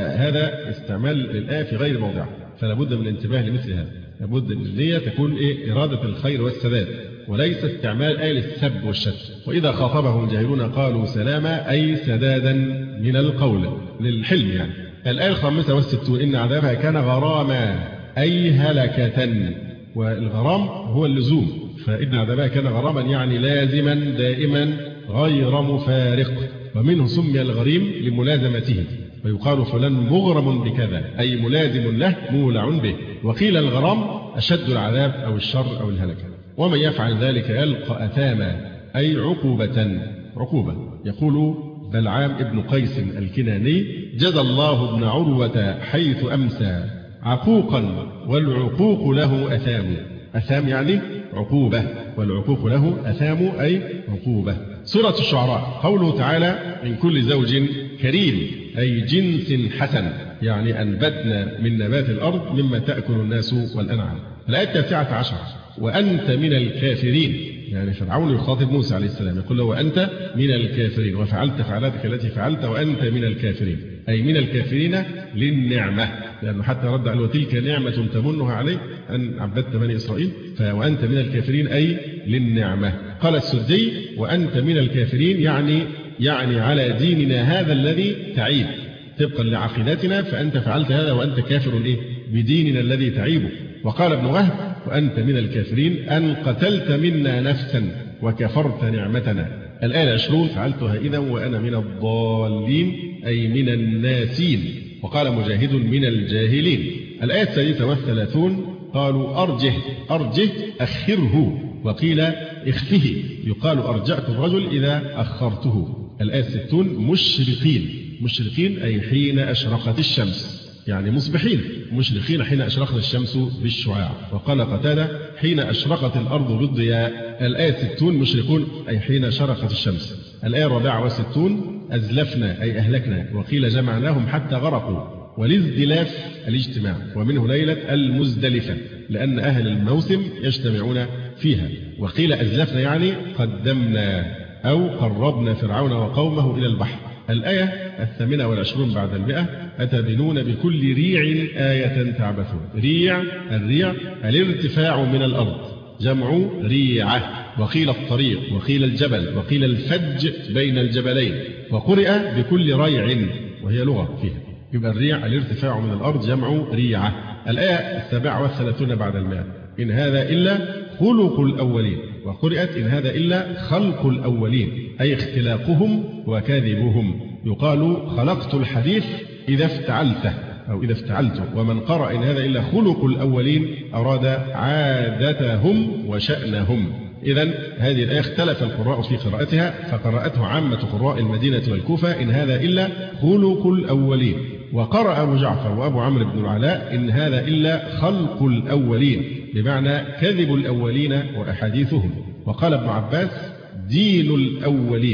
فهذا استعمال للآية في غير موضعها. فلا بد من الانتباه لمثل هذا. لابد أن النية تكون إيه إرادة الخير والسداد وليس استعمال آية للسب والشتم. وإذا خاطبهم الجاهلون قالوا سلاما أي سدادا من القول للحلم يعني. الآية الخامسة والستون إن عذابها كان غراما أي هلكة. والغرام هو اللزوم، فإن عذابها كان غراما يعني لازما دائما غير مفارق. ومنه سمي الغريم لملازمته، ويقال فلان مغرم بكذا أي ملازم له مولع به. وقيل الغرام أشد العذاب أو الشر أو الهلكة. ومن يفعل ذلك يلقى أثاما أي عقوبة عقوبة. يقول بلعام ابن قيس الكناني: جزى الله ابن عروة حيث أمسى عقوقا والعقوق له أثام. أثام يعني عقوبة، والعقوق له أثام أي عقوبة. سورة الشعراء قوله تعالى: من كل زوج كريم أي جنس حسن، يعني أنبتنا من نبات الأرض مما تأكل الناس والأنعام. الآية التاسعة عشر: وأنت من الكافرين، يعني فرعون يخاطب موسى عليه السلام يقول له: وأنت من الكافرين، وفعلت فعلاتك التي فعلت وأنت من الكافرين، أي من الكافرين للنعمة، لأنه حتى رد عليه: وتلك نعمة تمنها علي أن عبدت بني إسرائيل، وأنت من الكافرين أي للنعمة. قال السدي: وأنت من الكافرين يعني يعني على ديننا هذا الذي تعيب، طبقا لعقيدتنا فأنت فعلت هذا وأنت كافر إيه؟ بديننا الذي تعيبه. وقال ابن وهب: وأنت من الكافرين أن قتلت منا نفسا وكفرت نعمتنا. الآية العشرون: فعلتها إذا وأنا من الضالين أي من الناسين. وقال مجاهد: من الجاهلين. الآية السادسة والثلاثون: قالوا أرجه أرجه أخره، وقيل اخفه، يقال أرجعت الرجل إذا أخرته. الآية الستون: مشرقين مشرقين أي حين أشرقت الشمس، يعني مصبحين، مشرقين حين أشرقت الشمس بالشعاع. وقال قتادة: حين أشرقت الأرض بالضياء. الآية ستون: مشرقون أي حين شرقت الشمس. الآية الرابعة والستون: أزلفنا أي أهلكنا، وقيل جمعناهم حتى غرقوا. والازدلاف الاجتماع، ومنه ليلة المزدلفة لأن أهل الموسم يجتمعون فيها. وقيل أزلفنا يعني قدمنا أو قربنا فرعون وقومه إلى البحر. الآية الثامنة والعشرون بعد المئة: أتبنون بكل ريع آية تعبثون. ريع، الريع الارتفاع من الأرض، جمع ريعة. وقيل الطريق، وقيل الجبل، وقيل الفج بين الجبلين. وقرئ بكل ريع، وهي لغة فيها، يبقى الريع الارتفاع من الأرض جمع ريعة. الآية السابعة والثلاثون بعد المئة: إن هذا إلا خلق الأولين. وقرئت: إن هذا إلا خلق الأولين أي اختلاقهم وكذبهم. يقال خلقت الحديث إذا افتعلته أو إذا افتعلته. ومن قرأ إن هذا إلا خلق الأولين أراد عادتهم وشأنهم. إذن هذه الآية اختلف القراء في قراءتها، فقرأته عامة قراء المدينة والكوفة: إن هذا إلا خلق الأولين. وقرأ أبو جعفر وأبو عمرو بن العلاء: إن هذا إلا خلق الأولين، بمعنى كذب الأولين وأحاديثهم. وقال ابن عباس: دين الأولين،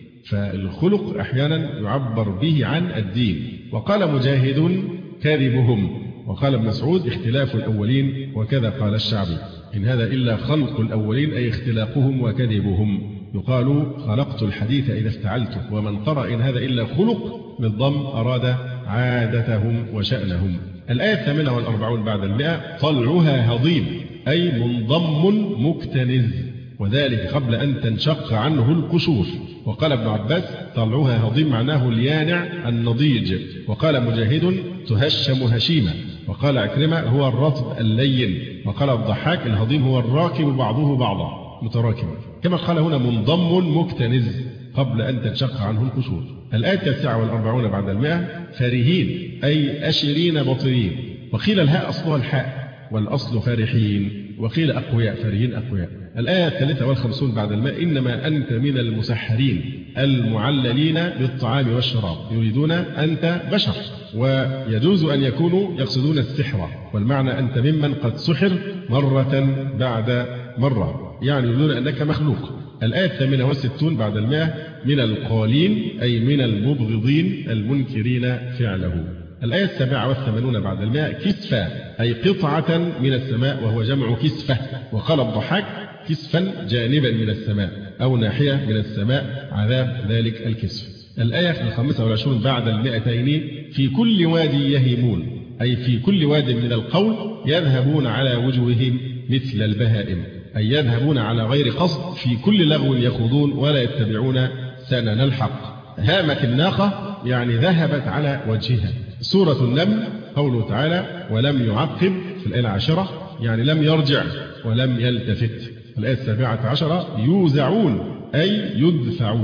فالخلق أحيانا يعبر به عن الدين. وقال مجاهد: كذبهم. وقال ابن مسعود: اختلاف الأولين. وكذا قال الشعبي: إن هذا إلا خلق الأولين أي اختلاقهم وكذبهم. يقال خلقت الحديث إذا افتعلته. ومن قرأ إن هذا إلا خلق بالضم أراد عادتهم وشأنهم. الآية الثامنة والأربعون بعد المئة: طلعها هضيم أي منضم مكتنز، وذلك قبل أن تنشق عنه القشور. وقال ابن عباس: طلعها هضيم معناه اليانع النضيج. وقال مجاهد: تهشم هشيمة. وقال عكرمة: هو الرطب اللين. وقال الضحاك: الهضيم هو الراكب بعضه بعضا متراكما. كما قال هنا منضم مكتنز قبل أن تنشق عنه القشور. الآية التاسعة والأربعون بعد المئة: فرهين أي أشرين بطرين. وقيل الهاء أصلها الحاء والأصل فرحين. وقيل أقوياء، فرهين أقوياء. الآية الثالثة والخمسون بعد المئة: إنما أنت من المسحرين المعللين بالطعام والشراب، يريدون أنت بشر، ويجوز أن يكونوا يقصدون السحر، والمعنى أنت ممن قد سحر مرة بعد مرة، يعني يريدون أنك مخلوق. الآية الثامنة والستون بعد المئة: من القالين أي من المبغضين المنكرين فعله. الآية السابعة والثمانون بعد المئة: كسفة أي قطعة من السماء، وهو جمع كسفة. وقال الضحاك: كسفا جانبا من السماء أو ناحية من السماء، عذاب ذلك الكسف. الآية الخامسة والعشرون بعد المئتين: في كل وادي يهيمون أي في كل واد من القول يذهبون على وجوههم مثل البهائم، أي يذهبون على غير قصد، في كل لغو يخوضون ولا يتبعون سنن الحق. هامت الناقة يعني ذهبت على وجهها. سورة النمل قوله تعالى: ولم يعقب في الآية العاشرة، يعني لم يرجع ولم يلتفت. الآية السابعة عشرة: يوزعون أي يدفعون.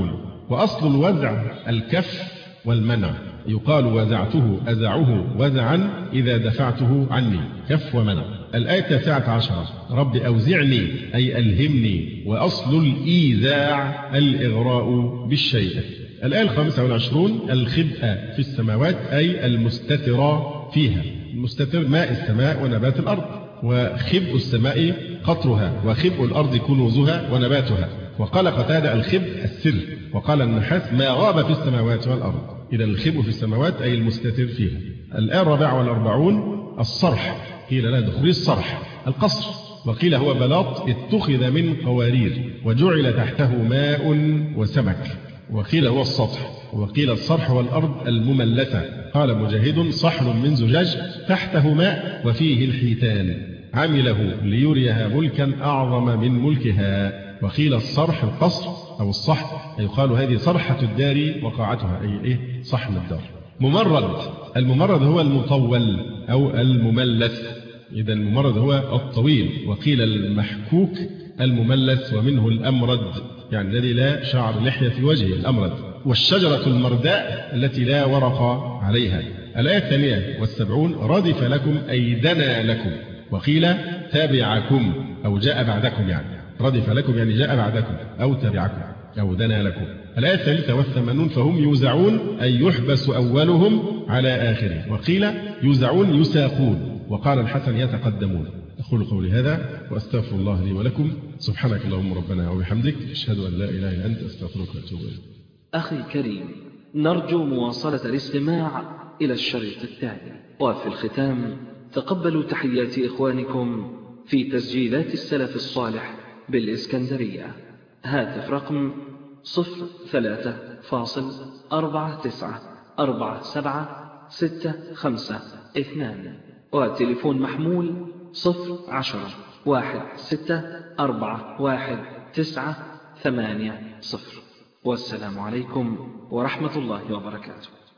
وأصل الوزع الكف والمنع، يقال وزعته أزعه وزعا إذا دفعته عني، كف ومنع. الآية التاسعة عشرة رب أوزعني أي ألهمني، وأصل الإيذاع الإغراء بالشيء. الآية الخامسة والعشرون الخبأ في السماوات أي المستتر فيها، المستتر ماء السماء ونبات الأرض، وخبء السماء قطرها، وخبء الأرض كنوزها ونباتها. وقال قتادة الخبء السر، وقال النحاس ما غاب في السماوات والأرض. إذا الخبء في السماوات أي المستتر فيها. الآية الرابعة والأربعون الصرح، قيل لا دخول الصرح القصر، وقيل هو بلاط اتخذ من قوارير وجعل تحته ماء وسمك، وقيل هو السطح، وقيل الصرح والأرض المملسة. قال مجاهد صحن من زجاج تحته ماء وفيه الحيتان عمله ليريها ملكا أعظم من ملكها. وقيل الصرح القصر أو الصحن، يقال هذه صرحة الدار وقاعتها، أي إيه صحن الدار. ممرد، الممرد هو المطول أو المملس، إذا الممرد هو الطويل. وقيل المحكوك المملس، ومنه الأمرد يعني الذي لا شعر لحية في وجهه الأمرد. والشجرة المرداء التي لا ورق عليها. الآية الثانية والسبعون ردف لكم أي دنا لكم، وقيل تابعكم أو جاء بعدكم، يعني ردف لكم يعني جاء بعدكم أو تابعكم أو دنا لكم. الآية الثالثة والثمانون فهم يوزعون أي يحبس أولهم على آخره، وقيل يوزعون يساقون، وقال الحسن يتقدمون. أقول قولي هذا وأستغفر الله لي ولكم. سبحانك اللهم ربنا وبحمدك، أشهد أن لا إله إلا أنت، أستغفرك وأتوب إليك. أخي الكريم، نرجو مواصلة الاستماع إلى الشريط التالي. وفي الختام تقبلوا تحيات إخوانكم في تسجيلات السلف الصالح بالإسكندرية. هاتف رقم صفر ثلاثة فاصل أربعة تسعة أربعة سبعة ستة خمسة اثنان، وتليفون محمول صفر عشرة واحد ستة أربعة واحد تسعة ثمانية صفر. والسلام عليكم ورحمة الله وبركاته.